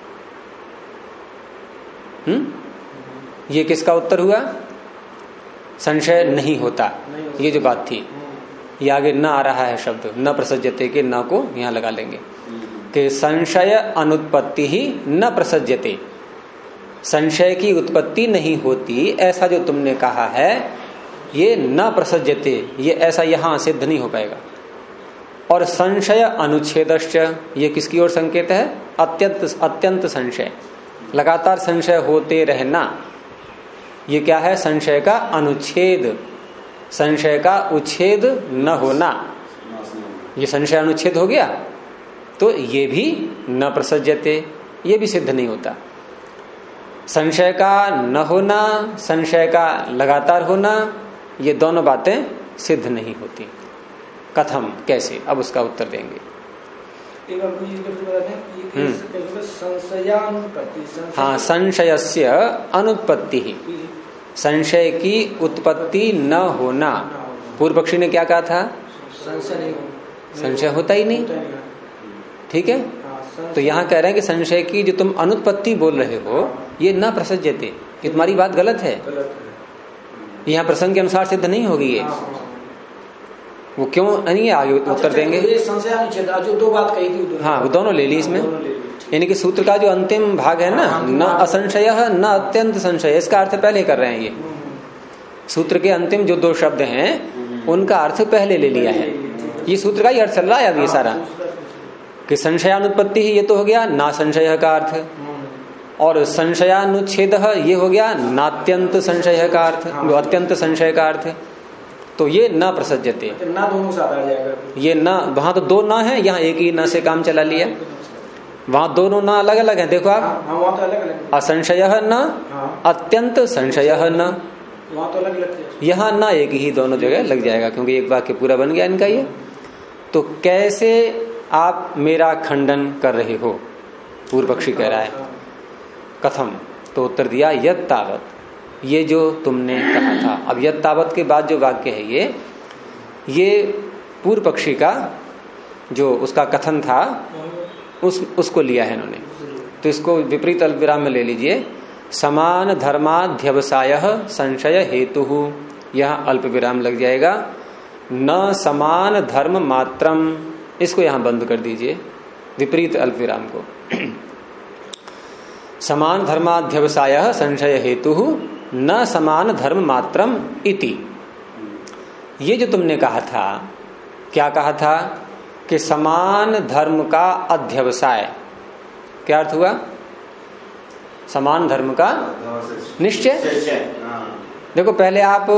ये किसका उत्तर हुआ? संशय नहीं होता, ये जो बात थी। ये आगे न आ रहा है शब्द, न प्रसज्यते के न को यहां लगा लेंगे कि संशय अनुत्पत्ति ही न प्रसज्यते, संशय की उत्पत्ति नहीं होती ऐसा जो तुमने कहा है ये न प्रसज्यते, ये ऐसा यहां सिद्ध नहीं हो पाएगा। और संशय अनुच्छेदश्च, ये किसकी ओर संकेत है? अत्यंत संशय, लगातार संशय होते रहना, ये क्या है? संशय का अनुच्छेद, संशय का उच्छेद न होना, ये संशय अनुच्छेद हो गया, तो ये भी न प्रसज्यते, ये भी सिद्ध नहीं होता। संशय का न होना, संशय का लगातार होना, ये दोनों बातें सिद्ध नहीं होती। कथम, कैसे? अब उसका उत्तर देंगे। हाँ, संशयस्य अनुत्पत्ति ही, संशय की उत्पत्ति न होना। पूर्व पक्षी ने क्या कहा था? संशय होता ही नहीं, ठीक है। तो यहाँ कह रहे हैं कि संशय की जो तुम अनुत्पत्ति बोल रहे हो ये न प्रसज्यते, ये तुम्हारी बात गलत है, यहाँ प्रसंग के अनुसार सिद्ध नहीं होगी ये। वो क्यों नहीं है, आगे उत्तर देंगे। जो दो बात कही थी, हाँ वो दोनों ले ली इसमें, यानी कि सूत्र का जो अंतिम भाग है ना, न असंशय न अत्यंत संशय, इसका अर्थ पहले कर रहे हैं। ये सूत्र के अंतिम जो दो शब्द हैं उनका अर्थ पहले ले लिया है। ये सूत्र का ही अर्थ चल रहा है अब ये सारा, कि संशयानुत्पत्ति ही ये तो हो गया ना संशय का अर्थ, और संशयानुच्छेद ये हो गया नात्यंत संशय का अर्थ, अत्यंत संशय का अर्थ। तो ये न प्रसज्यते, ना दोनों साथ आ जाएगा। ये न, वहां तो दो न है, यहाँ एक ही न से काम चला लिया। वहां दोनों न अलग अलग है, देखो आप, असंशय न, अत्यंत संशय न, यहाँ न एक ही, दोनों जगह लग जाएगा, क्योंकि एक वाक्य पूरा बन गया इनका ये। तो कैसे आप मेरा खंडन कर रहे हो? पूर्व पक्षी कह रहा है कथम, तो उत्तर दिया यत् तावत, ये जो तुमने कहा था। अब यत् तावत के बाद जो वाक्य है ये पूर्व पक्षी का जो उसका कथन था उसको लिया है इन्होंने। तो इसको विपरीत अल्पविराम में ले लीजिए। समान धर्माध्यवसाय संशय हेतु, यहाँ अल्पविराम लग जाएगा। न समान धर्म मात्रम, इसको यहां बंद कर दीजिए विपरीत अल्पविराम को। समान धर्माध्यवसाय संशय हेतु न समान धर्म मात्रम इति। ये जो तुमने कहा था, क्या कहा था कि समान धर्म का अध्यवसाय, क्या अर्थ हुआ? समान धर्म का निश्चय। देखो पहले आप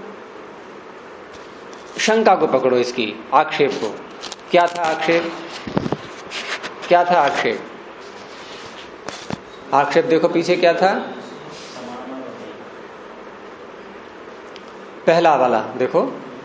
शंका को पकड़ो, इसकी आक्षेप को। क्या था आक्षेप? क्या था आक्षेप? आक्षेप देखो पीछे क्या था, पहला वाला देखो,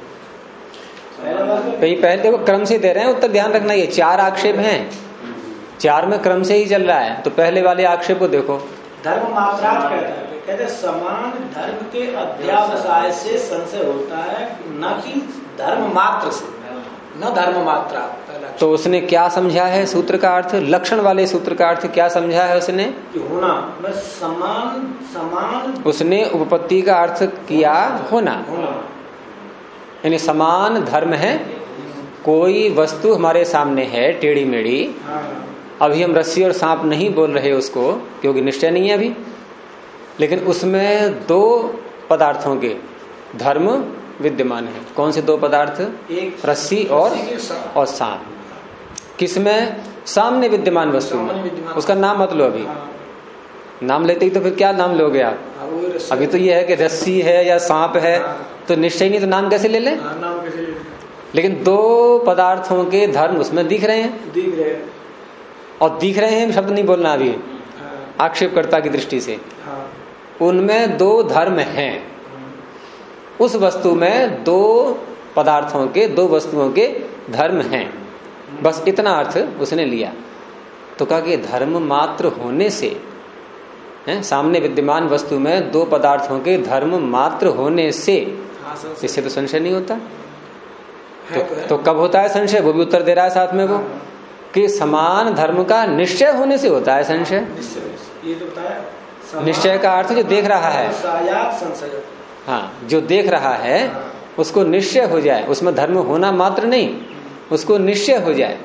कहीं पहले देखो क्रम से दे रहे हैं उत्तर, ध्यान रखना। ये 4 आक्षेप हैं, 4 में क्रम से ही चल रहा है। तो पहले वाले आक्षेप को देखो। धर्म मात्रार्थ कहते हैं समान धर्म के अध्यावसाय से संशय होता है, न कि धर्म मात्र से, न धर्म मात्रा। तो उसने क्या समझा है सूत्र का अर्थ? लक्षण वाले सूत्र का अर्थ क्या समझा है उसने? होना, बस समान उसने उपपत्ति का अर्थ किया होना। यानी समान धर्म है, कोई वस्तु हमारे सामने है टेढ़ी मेढ़ी, अभी हम रस्सी और सांप नहीं बोल रहे उसको, क्योंकि निश्चय नहीं है अभी, लेकिन उसमें 2 पदार्थों के धर्म विद्यमान है। कौन से 2 पदार्थ? एक रस्सी और सांप। किसमें? सामने विद्यमान वस्तु में। उसका नाम मत लो अभी, नाम लेते ही तो फिर क्या नाम लोगे आप? अभी तो ये है कि रस्सी है या सांप है, तो निश्चय नहीं, तो नाम कैसे ले लें? लेकिन 2 पदार्थों के धर्म उसमें दिख रहे हैं, और दिख रहे हैं शब्द नहीं बोलना अभी, आक्षेपकर्ता की दृष्टि से। उनमें 2 धर्म हैं, उस वस्तु में 2 पदार्थों के, 2 वस्तुओं के धर्म हैं, बस इतना अर्थ उसने लिया। तो कहा कि धर्म मात्र होने से, सामने विद्यमान वस्तु में 2 पदार्थों के धर्म मात्र होने से, इससे तो संशय नहीं होता। तो कब होता है संशय? वो भी उत्तर दे रहा है साथ में वो, कि समान धर्म का निश्चय होने से होता है संशय। ये तो बताया, निश्चय का अर्थ जो देख रहा है, हाँ, जो देख रहा है उसको निश्चय हो जाए, उसमें धर्म होना मात्र नहीं, उसको निश्चय हो जाए।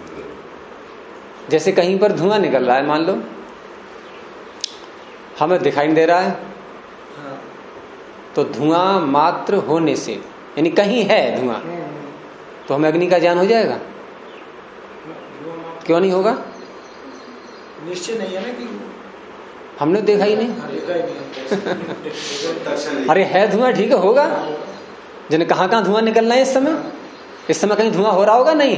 जैसे कहीं पर धुआं निकल रहा है, मान लो हमें दिखाई नहीं दे रहा है, तो धुआं मात्र होने से, यानी कहीं है धुआं, तो हमें अग्नि का ज्ञान हो जाएगा? क्यों नहीं होगा? निश्चय नहीं है ना कि हमने देखा ही नहीं। अरे है धुआं, ठीक है, होगा। जिन्हें कहाँ धुआं निकलना है इस समय कहीं धुआं हो रहा होगा? नहीं।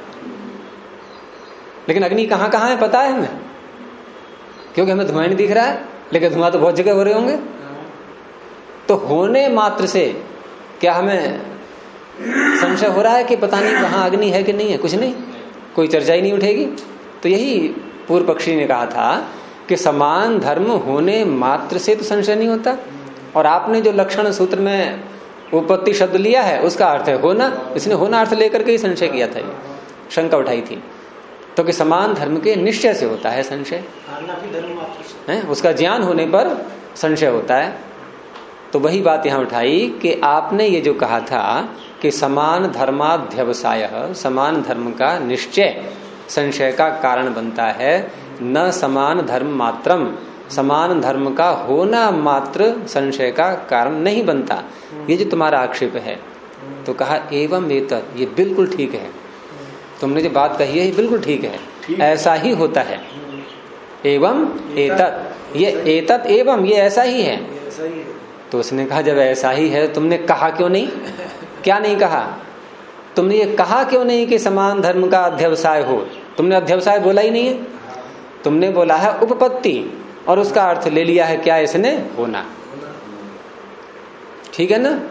लेकिन अग्नि कहाँ है पता है हमें, क्योंकि हमें धुआं नहीं दिख रहा है, लेकिन धुआं तो बहुत जगह हो रहे होंगे। तो होने मात्र से क्या हमें संशय हो रहा है कि पता नहीं वहां अग्नि है कि नहीं है? कुछ नहीं, कोई चर्चा ही नहीं उठेगी। तो यही पूर्व पक्षी ने कहा था कि समान धर्म होने मात्र से तो संशय नहीं होता। और आपने जो लक्षण सूत्र में उपपत्ति शब्द लिया है उसका अर्थ है होना, इसने होना अर्थ लेकर के ही संशय किया था, ये शंका उठाई थी। तो कि समान धर्म के निश्चय से होता है संशय, है उसका ज्ञान होने पर संशय होता है। तो वही बात यहाँ उठाई कि आपने ये जो कहा था कि समान धर्माध्यवसाय, समान धर्म का निश्चय संशय का कारण बनता है, न समान धर्म मात्रम, समान धर्म का होना मात्र संशय का कारण नहीं बनता। ये जो तुम्हारा आक्षेप है, तो कहा एवं एतत्, ये बिल्कुल ठीक है, तुमने जो बात कही है ये बिल्कुल ठीक है, ऐसा ही होता है। एवं एतत्, ये एतत् एवं, ये ऐसा ही है। तो उसने कहा जब ऐसा ही है तुमने कहा क्यों नहीं? क्या नहीं कहा? तुमने ये कहा क्यों नहीं कि समान धर्म का अध्यवसाय हो? तुमने अध्यवसाय बोला ही नहीं है, तुमने बोला है उपपत्ति, और उसका अर्थ ले लिया है क्या इसने? होना। ठीक है ना?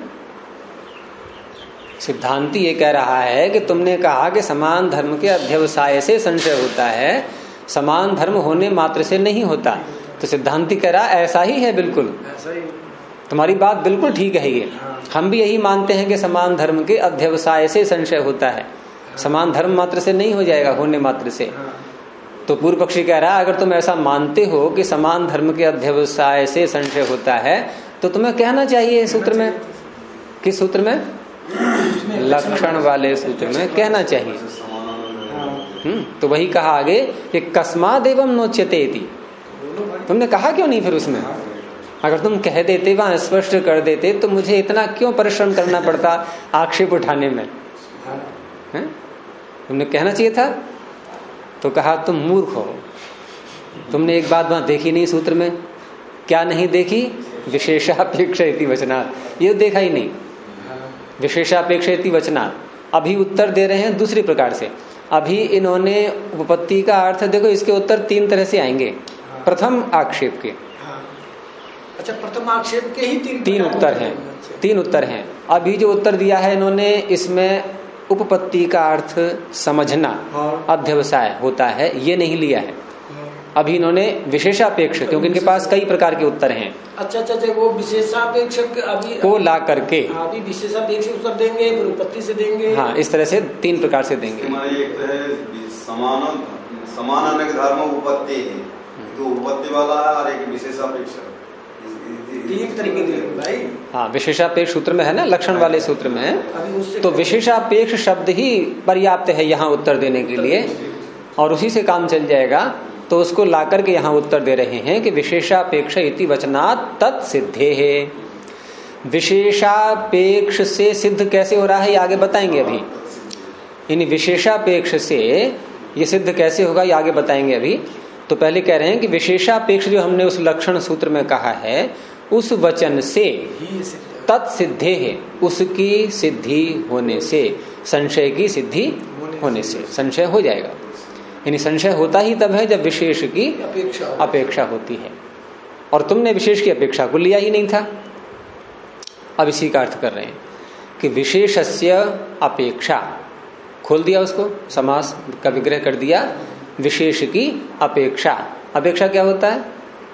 सिद्धांती ये कह रहा है कि तुमने कहा कि समान धर्म के अध्यवसाय से संशय होता है, समान धर्म होने मात्र से नहीं होता। तो सिद्धांती कह रहा ऐसा ही है, बिल्कुल तुम्हारी बात बिल्कुल ठीक है। ये हम भी यही मानते हैं कि समान धर्म के अध्यवसाय से संशय होता है, समान धर्म मात्र से नहीं हो जाएगा, होने मात्र से। तो पूर्व पक्षी कह रहा है अगर तुम ऐसा मानते हो कि समान धर्म के अध्यवसाय से संशय होता है तो तुम्हें कहना चाहिए सूत्र में। किस सूत्र में? लक्षण वाले सूत्र में कहना चाहिए। तो वही कहा आगे कि कस्माद एवं नोच्यते इति। तुमने कहा क्यों नहीं फिर उसमें? अगर तुम कह देते, वहां स्पष्ट कर देते तो मुझे इतना क्यों परिश्रम करना पड़ता आक्षेप उठाने में? तुमने कहना चाहिए था। तो कहा तुम मूर्ख हो, तुमने एक बात वहां देखी नहीं सूत्र में। क्या नहीं देखी? विशेषापेक्षा इति वचनात्, ये देखा ही नहीं। विशेषापेक्षा इति वचनात्। अभी उत्तर दे रहे हैं दूसरी प्रकार से। अभी इन्होंने उपपत्ति का अर्थ देखो, इसके उत्तर तीन तरह से आएंगे। प्रथम आक्षेप के, अच्छा प्रथम आक्षेप के ही तीन उत्तर हैं। तीन उत्तर हैं। अभी जो उत्तर दिया है इन्होंने, इसमें उपपत्ति का अर्थ समझना अध्यवसाय होता है, ये नहीं लिया है। अभी इन्होंने विशेषापेक्ष, क्योंकि इनके पास कई प्रकार के उत्तर हैं। अच्छा, वो विशेषापेक्ष अभी को ला करके अभी विशेषापेक्ष उत्तर देंगे, फिर उपपत्ति से देंगे। हाँ, इस तरह से तीन प्रकार से देंगे। एक है समान धर्म उपपत्ति है, तो उपपत्ति वाला है, और एक विशेषापेक्ष। तीन तरीके देंगे भाई। हाँ, विशेषापेक्ष सूत्र में है ना, लक्षण वाले सूत्र में। तो विशेषापेक्ष शब्द ही पर्याप्त है यहाँ उत्तर देने के लिए, और उसी से काम चल जाएगा। तो उसको लाकर के यहाँ उत्तर दे रहे हैं कि विशेषापेक्ष इति वचनात् तत्सिद्धे है। विशेषापेक्ष से सिद्ध कैसे हो रहा है ये आगे बताएंगे। अभी इन विशेषापेक्ष से ये सिद्ध कैसे होगा ये आगे बताएंगे। अभी तो पहले कह रहे हैं कि विशेषापेक्ष जो हमने उस लक्षण सूत्र में कहा है, उस वचन से तत्सिद्धे है, उसकी सिद्धि होने से, संशय की सिद्धि होने से संशय हो जाएगा। यानी संशय होता ही तब है जब विशेष की अपेक्षा होती है, और तुमने विशेष की अपेक्षा को लिया ही नहीं था। अब इसी का अर्थ कर रहे हैं कि विशेषस्य अपेक्षा, खोल दिया उसको, समास का विग्रह कर दिया। विशेष की अपेक्षा, अपेक्षा क्या होता है?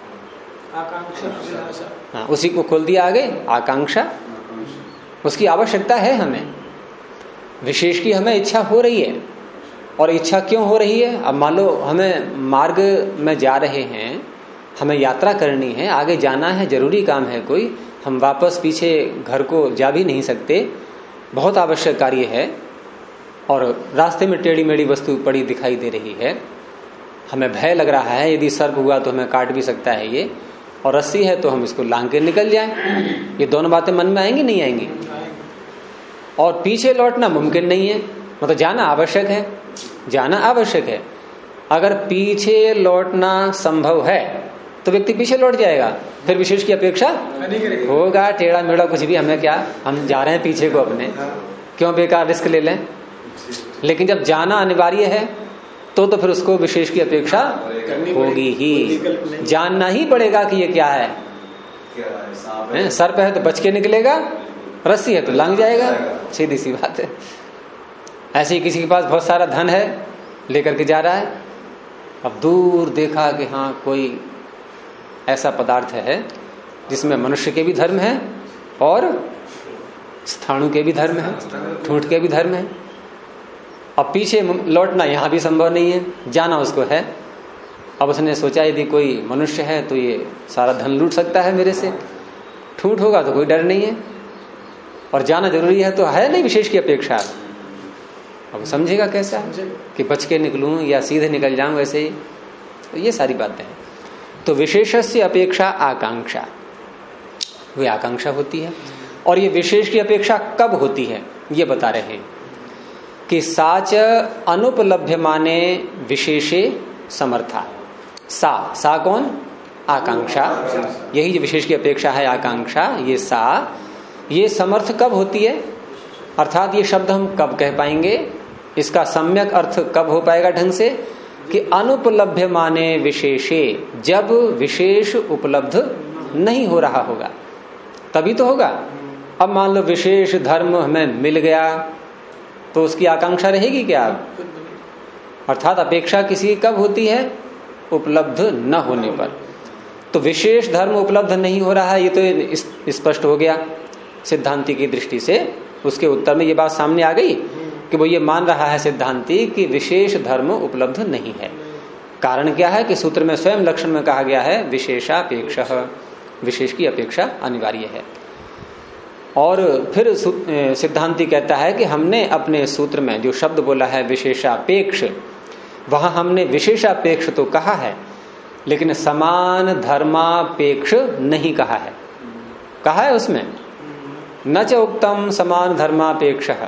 आकांक्षा। हाँ, उसी को खोल दिया आगे, आकांक्षा। उसकी आवश्यकता है हमें, विशेष की हमें इच्छा हो रही है। और इच्छा क्यों हो रही है? अब मान लो हमें मार्ग में जा रहे हैं, हमें यात्रा करनी है, आगे जाना है, जरूरी काम है कोई, हम वापस पीछे घर को जा भी नहीं सकते, बहुत आवश्यक कार्य है, और रास्ते में टेढ़ी मेढ़ी वस्तु पड़ी दिखाई दे रही है, हमें भय लग रहा है, यदि सर्प हुआ तो हमें काट भी सकता है ये, और रस्सी है तो हम इसको लांग के निकल जाएं। ये दोनों बातें मन में आएंगी नहीं आएंगी? और पीछे लौटना मुमकिन नहीं है, मतलब जाना आवश्यक है, जाना आवश्यक है। अगर पीछे लौटना संभव है तो व्यक्ति पीछे लौट जाएगा, फिर विशेष की अपेक्षा होगा। टेढ़ा मेढ़ा कुछ भी हमें क्या, हम जा रहे हैं पीछे को अपने, क्यों बेकार रिस्क ले लें? लेकिन जब जाना अनिवार्य है तो फिर उसको विशेष की अपेक्षा होगी ही, जानना ही पड़ेगा कि ये क्या है। सर्प है तो बच के निकलेगा, रस्सी है तो लंघ जाएगा, सीधी सी बात है। ऐसे ही किसी के पास बहुत सारा धन है, लेकर के जा रहा है, अब दूर देखा कि हाँ कोई ऐसा पदार्थ है जिसमें मनुष्य के भी धर्म है और स्थाणु के भी धर्म है, ठूंठ के भी धर्म है। अब पीछे लौटना यहाँ भी संभव नहीं है, जाना उसको है। अब उसने सोचा यदि कोई मनुष्य है तो ये सारा धन लूट सकता है मेरे से, ठूंठ होगा तो कोई डर नहीं है, और जाना जरूरी है तो है नहीं विशेष की अपेक्षा। अब समझेगा कैसा कि बच के निकलूं या सीधे निकल जाऊं वैसे ही, तो ये सारी बातें हैं। तो विशेषस्य अपेक्षा आकांक्षा, वे आकांक्षा होती है। और ये विशेष की अपेक्षा कब होती है ये बता रहे हैं कि साच अनुपलभ्यमाने विशेषे समर्था। सा कौन? आकांक्षा। यही जो विशेष की अपेक्षा है आकांक्षा, ये सा, ये समर्थ कब होती है, अर्थात ये शब्द हम कब कह पाएंगे, इसका सम्यक अर्थ कब हो पाएगा ढंग से, कि अनुपलभ्यमाने विशेषे, जब विशेष उपलब्ध नहीं हो रहा होगा तभी तो होगा। अब मान लो विशेष धर्म हमें मिल गया तो उसकी आकांक्षा रहेगी क्या? अर्थात अपेक्षा किसी कब होती है? उपलब्ध न होने पर। तो विशेष धर्म उपलब्ध नहीं हो रहा है, ये तो स्पष्ट हो गया सिद्धांति की दृष्टि से। उसके उत्तर में ये बात सामने आ गई कि वो ये मान रहा है सिद्धांती कि विशेष धर्म उपलब्ध नहीं है। कारण क्या है कि सूत्र में स्वयं लक्षण में कहा गया है विशेषापेक्षः, विशेष की अपेक्षा अनिवार्य है। और फिर सिद्धांती कहता है कि हमने अपने सूत्र में जो शब्द बोला है विशेषापेक्ष, वहां हमने विशेषापेक्ष तो कहा है लेकिन समान धर्मापेक्ष नहीं कहा है। कहा है उसमें न च उक्तम समान धर्मापेक्षः,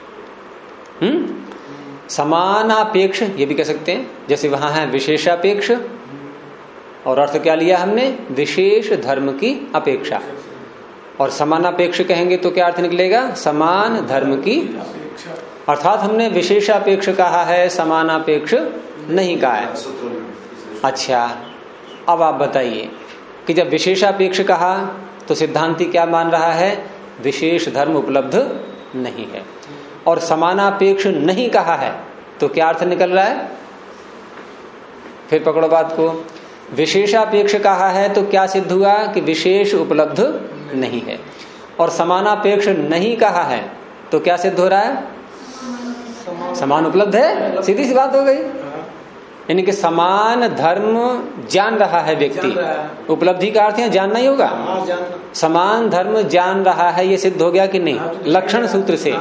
समानापेक्ष ये भी कह सकते हैं, जैसे वहां है विशेषापेक्ष और अर्थ क्या लिया हमने, विशेष धर्म की अपेक्षा। और समानापेक्ष कहेंगे तो क्या अर्थ निकलेगा, समान धर्म की, अर्थात हमने विशेषापेक्ष कहा है, समानापेक्ष नहीं कहा है। अच्छा, अब आप बताइए कि जब विशेषापेक्ष कहा तो सिद्धांती क्या मान रहा है, विशेष धर्म उपलब्ध नहीं है। और समानापेक्ष नहीं कहा है तो क्या अर्थ निकल रहा है, फिर पकड़ो बात को, विशेषापेक्ष कहा है तो क्या सिद्ध हुआ कि विशेष उपलब्ध नहीं है। और समानापेक्ष नहीं कहा है तो क्या सिद्ध हो रहा है, समान उपलब्ध है। सीधी सी बात हो गई। यानी कि समान धर्म जान रहा है व्यक्ति, उपलब्धि का अर्थ है जानना ही होगा। समान धर्म जान रहा है, ये सिद्ध हो गया कि नहीं, लक्षण सूत्र से।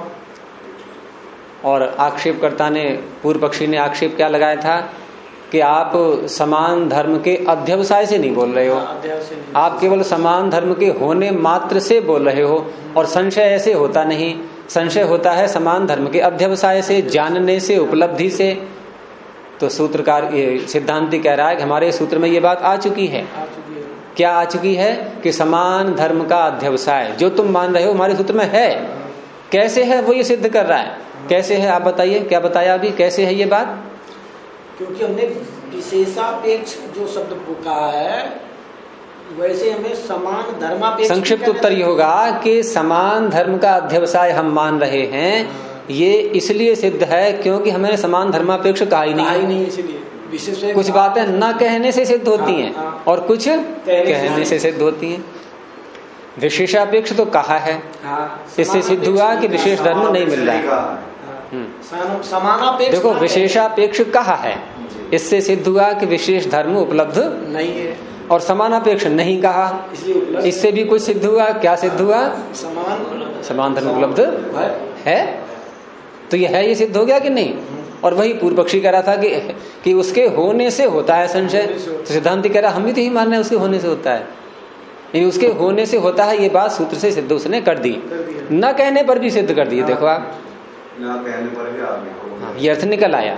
और आक्षेपकर्ता ने, पूर्व पक्षी ने आक्षेप क्या लगाया था कि आप समान धर्म के अध्यवसाय से नहीं बोल रहे हो, आप केवल समान धर्म के होने मात्र से बोल रहे हो। और संशय ऐसे होता नहीं, संशय होता है समान धर्म के अध्यवसाय से, जानने से, उपलब्धि से। तो सूत्रकार सिद्धांती कह रहा है कि हमारे सूत्र में ये बात आ चुकी है। क्या आ चुकी है कि समान धर्म का अध्यवसाय जो तुम मान रहे हो हमारे सूत्र में है। कैसे है वो ये सिद्ध कर रहा है। कैसे है आप बताइए, क्या बताया अभी, कैसे है ये बात? क्योंकि हमने विशेषापेक्ष जो शब्द कहा है वैसे हमें समान धर्मापेक्ष। संक्षिप्त उत्तर ये होगा कि समान धर्म का अध्यवसाय हम मान रहे हैं, ये इसलिए सिद्ध है क्योंकि हमें समान धर्मापेक्ष कहा ही नहीं, इसलिए कुछ बातें न कहने से सिद्ध होती हैं और कुछ कहने से सिद्ध होती हैं। विशेषापेक्ष तो कहा है, इससे सिद्ध हुआ कि विशेष धर्म नहीं मिल रहा है। समानापेक्ष देखो, विशेषापेक्ष कहा है, इससे सिद्ध हुआ कि विशेष धर्म उपलब्ध नहीं है। और समानापेक्ष नहीं कहा, इससे भी कुछ सिद्ध हुआ। क्या सिद्ध हुआ, समान धर्म उपलब्ध है। तो ये है, ये सिद्ध हो गया कि नहीं। और वही पूर्व पक्षी कह रहा था कि उसके होने से होता है संशय। तो सिद्धांत कह रहा हम भी तो ही मान रहे हैं उसके होने से होता है, यानी उसके होने से होता है। ये बात सूत्र से सिद्ध उसने कर दी, न कहने पर भी सिद्ध कर दी। देखो आप, न कहने पर भी ये अर्थ निकल आया।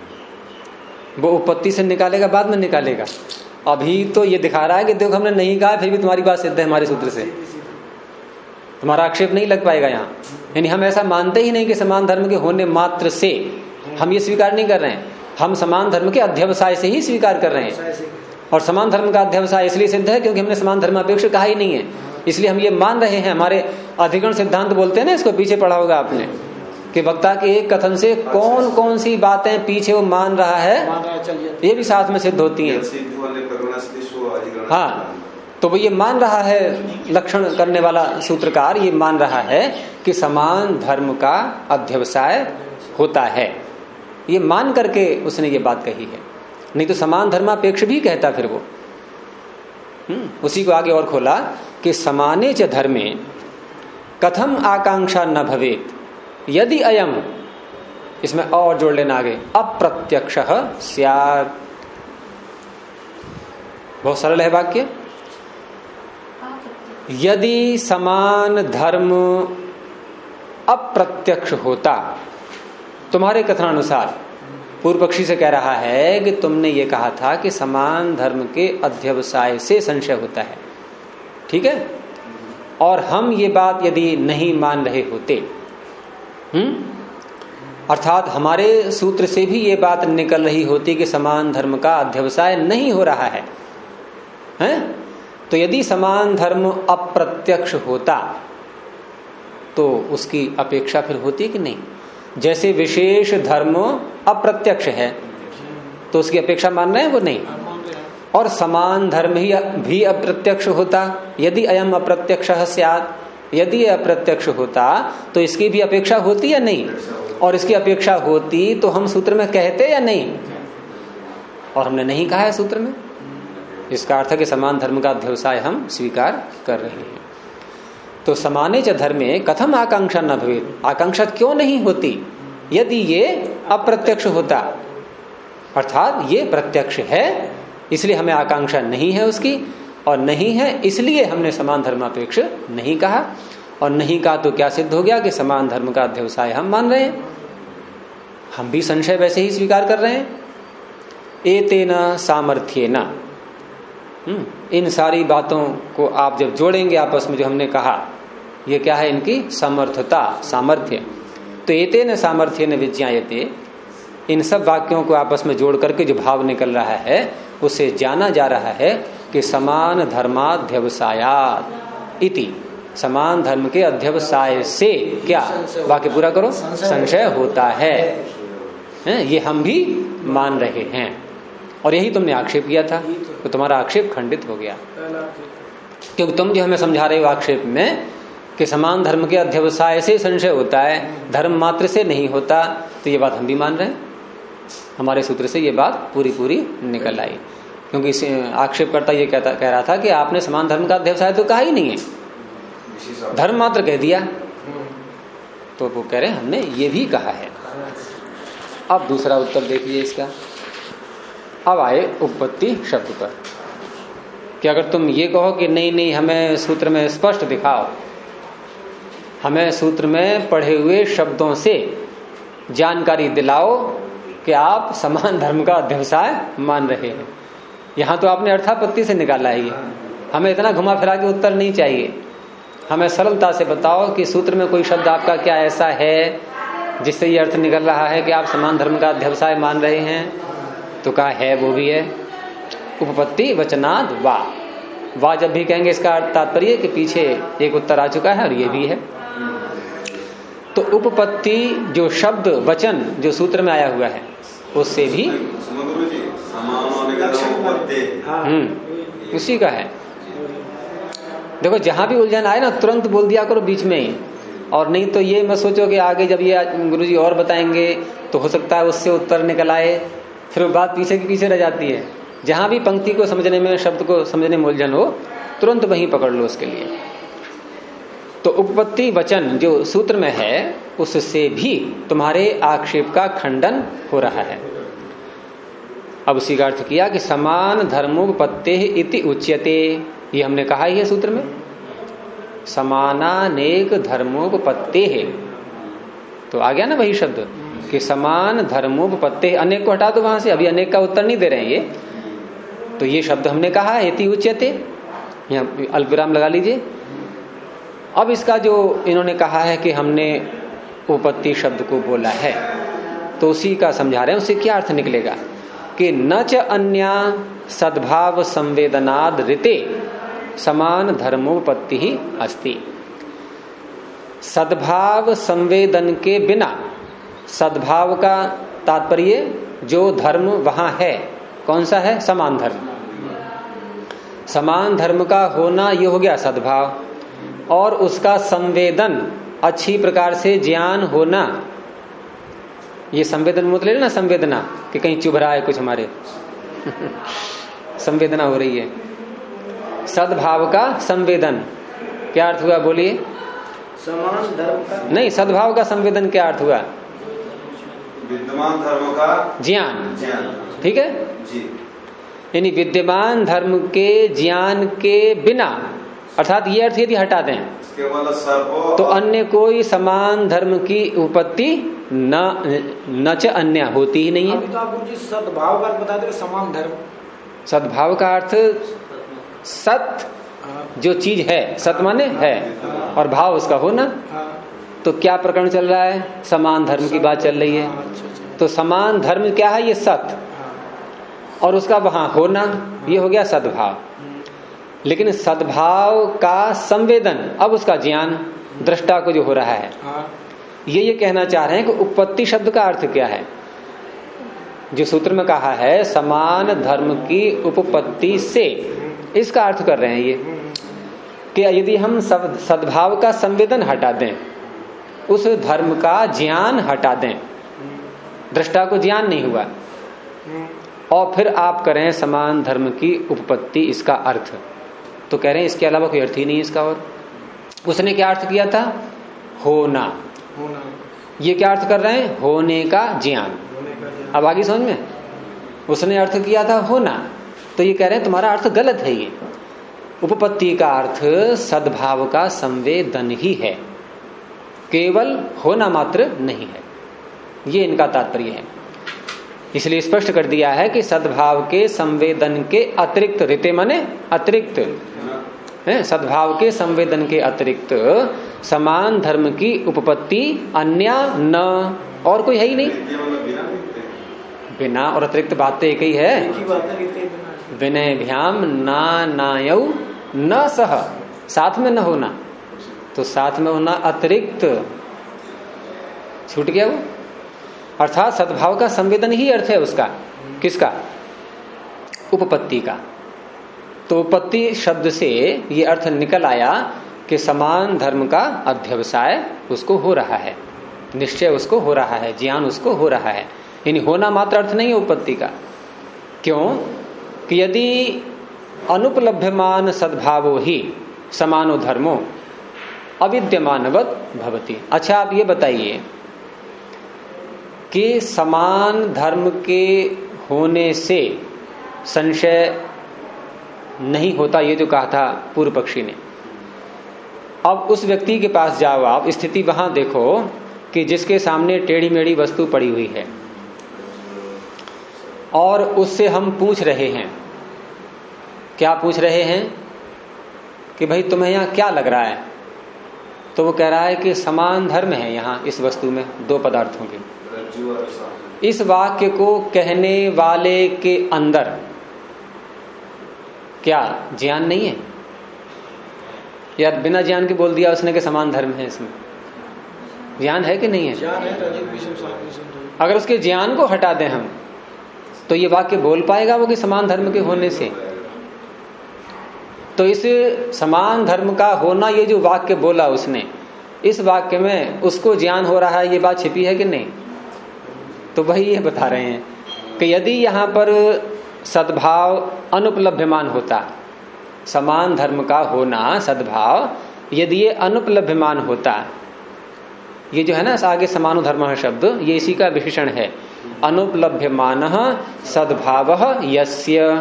वो उत्पत्ति से निकालेगा, बाद में निकालेगा। अभी तो ये दिखा रहा है कि देखो हमने नहीं कहा, फिर भी तुम्हारी बात सिद्ध है हमारे सूत्र से, तुम्हारा आक्षेप नहीं लग पाएगा यहाँ। यानी हम ऐसा मानते ही नहीं कि समान धर्म के होने मात्र से, हम ये स्वीकार नहीं कर रहे हैं, हम समान धर्म के अध्यवसाय से ही स्वीकार कर रहे हैं। और समान धर्म का अध्यवसाय इसलिए सिद्ध है क्योंकि हमने समान धर्मापेक्ष कहा ही नहीं है, इसलिए हम ये मान रहे हैं। हमारे अधिकरण सिद्धांत बोलते हैं ना, इसको पीछे पढ़ा होगा आपने, कि वक्ता के एक कथन से कौन कौन सी बातें पीछे वो मान रहा है, ये भी साथ में सिद्ध होती हैं। हाँ, तो वो ये मान रहा है, लक्षण करने वाला सूत्रकार ये मान रहा है कि समान धर्म का अध्यवसाय होता है। ये मान करके उसने ये बात कही है, नहीं तो समान धर्मापेक्ष भी कहता फिर वो। उसी को आगे और खोला कि समाने च धर्मे कथम आकांक्षा न भवेत यदि अयम, इसमें और जोड़ लेना आगे, अप्रत्यक्षः स्यात्। बहुत सरल है वाक्य। यदि समान धर्म अप्रत्यक्ष होता, तुम्हारे कथनानुसार पूर्व पक्षी से कह रहा है कि तुमने ये कहा था कि समान धर्म के अध्यवसाय से संशय होता है, ठीक है, और हम ये बात यदि नहीं मान रहे होते, अर्थात हमारे सूत्र से भी ये बात निकल रही होती कि समान धर्म का अध्यवसाय नहीं हो रहा है, हैं? तो यदि समान धर्म अप्रत्यक्ष होता तो उसकी अपेक्षा फिर होती कि नहीं। जैसे विशेष धर्म अप्रत्यक्ष है तो उसकी अपेक्षा मान रहे हैं वो नहीं, और समान धर्म ही भी अप्रत्यक्ष होता, यदि अयम अप्रत्यक्षः स्यात्, यदि अप्रत्यक्ष होता तो इसकी भी अपेक्षा होती या नहीं, और इसकी अपेक्षा होती तो हम सूत्र में कहते या नहीं, और हमने नहीं कहा है सूत्र में। इसका अर्थ है कि समान धर्म का अध्यवसाय हम स्वीकार कर रहे हैं। तो समाने च धर्मे कथम आकांक्षा न भवेत, आकांक्षा क्यों नहीं होती यदि ये अप्रत्यक्ष होता, अर्थात ये प्रत्यक्ष है इसलिए हमें आकांक्षा नहीं है उसकी, और नहीं है इसलिए हमने समान धर्मापेक्ष नहीं कहा, और नहीं कहा तो क्या सिद्ध हो गया कि समान धर्म का अध्यवसाय हम मान रहे हैं, हम भी संशय वैसे ही स्वीकार कर रहे हैं। एतेन सामर्थ्येन, इन सारी बातों को आप जब जोड़ेंगे आपस में, जो हमने कहा ये क्या है, इनकी समर्थता, सामर्थ्य। तो एतेन सामर्थ्येन विज्ञायते, इन सब वाक्यों को आपस में जोड़ करके जो भाव निकल रहा है उसे जाना जा रहा है कि समान धर्माध्यवसायात् इति, समान धर्म के अध्यवसाय से क्या, वाक्य पूरा करो, संशय होता है, ये हम भी मान रहे हैं। और यही तुमने आक्षेप किया था, तो तुम्हारा आक्षेप खंडित हो गया, क्योंकि तुम जो हमें समझा रहे हो आक्षेप में कि समान धर्म के अध्यवसाय से संशय होता है, धर्म मात्र से नहीं होता, तो ये बात हम भी मान रहे हैं। हमारे सूत्र से ये बात पूरी पूरी निकल आई, क्योंकि आक्षेपकर्ता ये कह रहा था कि आपने समान धर्म का अध्यवसाय तो कहा ही नहीं है, धर्म मात्र कह दिया। तो वो कह रहे हैं हमने ये भी कहा है। अब दूसरा उत्तर देखिए इसका। अब आए उपपत्ति शब्द पर कि अगर तुम ये कहो कि नहीं नहीं हमें सूत्र में स्पष्ट दिखाओ, हमें सूत्र में पढ़े हुए शब्दों से जानकारी दिलाओ कि आप समान धर्म का अध्यवसाय मान रहे हैं। यहां तो आपने अर्थापत्ति से निकाला है, ये हमें इतना घुमा फिरा के उत्तर नहीं चाहिए, हमें सरलता से बताओ कि सूत्र में कोई शब्द आपका क्या ऐसा है जिससे ये अर्थ निकल रहा है कि आप समान धर्म का अध्यवसाय मान रहे हैं। तो कहा है, वो भी है उपपत्ति वचनाद वा जब भी कहेंगे इसका तात्पर्य कि पीछे एक उत्तर आ चुका है और ये भी है। तो उपपत्ति जो शब्द वचन जो सूत्र में आया हुआ है उससे भी उसी का है। देखो जहां भी उलझन आए ना तुरंत बोल दिया करो बीच में ही, और नहीं तो ये मत सोचो कि आगे जब ये गुरुजी और बताएंगे तो हो सकता है उससे उत्तर निकल आए, फिर वो बात पीछे की पीछे रह जाती है। जहां भी पंक्ति को समझने में, शब्द को समझने में उलझन हो, तुरंत वहीं पकड़ लो उसके लिए। तो उपपत्ति वचन जो सूत्र में है उससे भी तुम्हारे आक्षेप का खंडन हो रहा है। अब उसी का अर्थ किया कि समान धर्मोपत्तेः इति उच्यते, ये हमने कहा ही है सूत्र में, समानानेक धर्मोपत्तेः। तो आ गया ना वही शब्द कि समान धर्मोपत्तेः, अनेक को हटा दो वहां से, अभी अनेक का उत्तर नहीं दे रहे हैं ये, तो ये शब्द हमने कहा है इति उच्यते, यहाँ अल्पविराम लगा लीजिए। अब इसका जो इन्होंने कहा है कि हमने उपपत्ति शब्द को बोला है, तो उसी का समझा रहे हैं, उससे क्या अर्थ निकलेगा कि न च अन्या सद्भाव संवेदनाद ऋते समान धर्मोपत्ति ही अस्ति। सद्भाव संवेदन के बिना, सद्भाव का तात्पर्य जो धर्म वहां है, कौन सा है, समान धर्म। समान धर्म का होना ये हो गया सद्भाव, और उसका संवेदन, अच्छी प्रकार से ज्ञान होना, ये संवेदन मतलब ले लेना, संवेदना कि कहीं चुभ रहा है कुछ हमारे संवेदना हो रही है। सद्भाव का संवेदन क्या अर्थ हुआ, बोलिए। समान धर्म का नहीं, सद्भाव का संवेदन क्या अर्थ हुआ, विद्यमान धर्म का ज्ञान। ठीक है जी, यानी विद्यमान धर्म के ज्ञान के बिना, अर्थात ये अर्थ यदि हटा दें तो अन्य कोई समान धर्म की उपपत्ति न च अन्य होती ही नहीं है। अभी तो आप जी सद्भाव का अर्थ बता दे, समान धर्म। सद्भाव का अर्थ सत जो चीज है, सत माने है, और भाव उसका होना। तो क्या प्रकरण चल रहा है, समान धर्म की बात चल रही है। तो समान धर्म क्या है, ये सत, और उसका वहां होना, ये हो गया सद्भाव। लेकिन सद्भाव का संवेदन, अब उसका ज्ञान दृष्टा को जो हो रहा है, ये कहना चाह रहे हैं कि उपपत्ति शब्द का अर्थ क्या है। जो सूत्र में कहा है समान धर्म की उपपत्ति से, इसका अर्थ कर रहे हैं ये कि यदि हम सद्भाव का संवेदन हटा दें, उस धर्म का ज्ञान हटा दें, दृष्टा को ज्ञान नहीं हुआ, और फिर आप करें समान धर्म की उपपत्ति, इसका अर्थ, तो कह रहे हैं इसके अलावा कोई अर्थ ही नहीं इसका। और उसने क्या अर्थ किया था? होना। ये क्या अर्थ कर रहे हैं? होने का ज्ञान। अब आगे समझ में, उसने अर्थ किया था होना, तो ये कह रहे हैं तुम्हारा अर्थ गलत है। ये उपपत्ति का अर्थ सद्भाव का संवेदन ही है, केवल होना मात्र नहीं है, ये इनका तात्पर्य है। इसलिए स्पष्ट कर दिया है कि सद्भाव के संवेदन के अतिरिक्त, रीते माने अतिरिक्त है, सद्भाव के संवेदन के अतिरिक्त समान धर्म की उपपत्ति अन्य न, और कोई है ही नहीं। बिना और अतिरिक्त बात तो एक ही है, विनय भ्याम ना नायौ न सह, साथ में न होना, तो साथ में होना अतिरिक्त, छूट गया वो। अर्थात सद्भाव का संवेदन ही अर्थ है उसका, किसका? उपपत्ति का। तो उपपत्ति शब्द से ये अर्थ निकल आया कि समान धर्म का अध्यवसाय उसको हो रहा है, निश्चय उसको हो रहा है, ज्ञान उसको हो रहा है। यानी होना मात्र अर्थ नहीं है उपपत्ति का। क्यों? कि यदि अनुपलभ्यमान सद्भावो ही समानो धर्मो अविद्यमानवत भवति। अच्छा, आप ये बताइए कि समान धर्म के होने से संशय नहीं होता, ये जो कहा था पूर्व पक्षी ने। अब उस व्यक्ति के पास जाओ आप, स्थिति वहां देखो कि जिसके सामने टेढ़ी मेढ़ी वस्तु पड़ी हुई है और उससे हम पूछ रहे हैं, क्या पूछ रहे हैं कि भाई तुम्हें यहाँ क्या लग रहा है? तो वो कह रहा है कि समान धर्म है यहाँ इस वस्तु में, दो पदार्थों के। इस वाक्य को कहने वाले के अंदर क्या ज्ञान नहीं है? या बिना ज्ञान के बोल दिया उसने कि समान धर्म है, इसमें ज्ञान है कि नहीं है? अगर उसके ज्ञान को हटा दें हम, तो ये वाक्य बोल पाएगा वो कि समान धर्म के होने से? तो इस समान धर्म का होना, ये जो वाक्य बोला उसने, इस वाक्य में उसको ज्ञान हो रहा है, ये बात छिपी है कि नहीं? तो वही ये बता रहे हैं कि यदि यहाँ पर सद्भाव अनुपलभ्यमान होता, समान धर्म का होना सद्भाव यदि ये अनुपलभ्यमान होता, ये जो है ना आगे समानो धर्म शब्द, ये इसी का विशेषण है। अनुपलभ्यमान सद्भाव यस्य,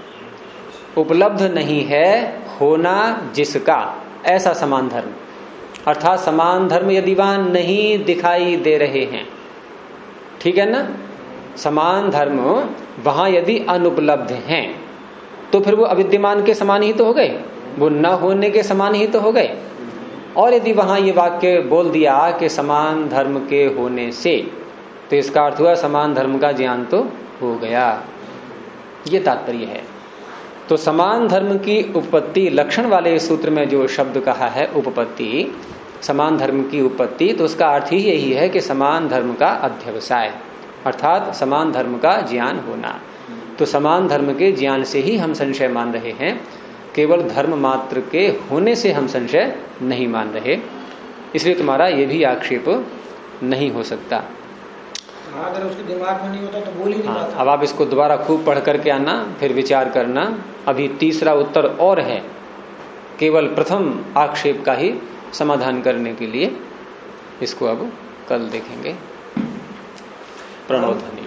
उपलब्ध नहीं है होना जिसका, ऐसा समान धर्म। अर्थात समान धर्म यदि वहां नहीं दिखाई दे रहे हैं, ठीक है ना, समान धर्म वहां यदि अनुपलब्ध हैं, तो फिर वो अविद्यमान के समान ही तो हो गए, वो न होने के समान ही तो हो गए। और यदि वहां ये वाक्य बोल दिया कि समान धर्म के होने से, तो इसका अर्थ हुआ समान धर्म का ज्ञान तो हो गया, ये तात्पर्य है। तो समान धर्म की उपपत्ति लक्षण वाले सूत्र में जो शब्द कहा है उपपत्ति, समान धर्म की उपपत्ति, तो उसका अर्थ ही यही है कि समान धर्म का अध्यवसाय, अर्थात समान धर्म का ज्ञान होना। तो समान धर्म के ज्ञान से ही हम संशय मान रहे हैं, केवल धर्म मात्र के होने से हम संशय नहीं मान रहे। इसलिए तुम्हारा ये भी आक्षेप नहीं हो सकता। अगर उसके दिमाग में नहीं होता तो बोल ही नहीं पाता। अब आप इसको दोबारा खूब पढ़ करके आना, फिर विचार करना। अभी तीसरा उत्तर और है, केवल प्रथम आक्षेप का ही समाधान करने के लिए। इसको अब कल देखेंगे। प्रणोध्वनि।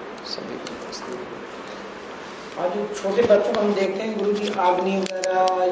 छोटे बच्चों को हम देखते हैं गुरु जी, अग्नि वगैरह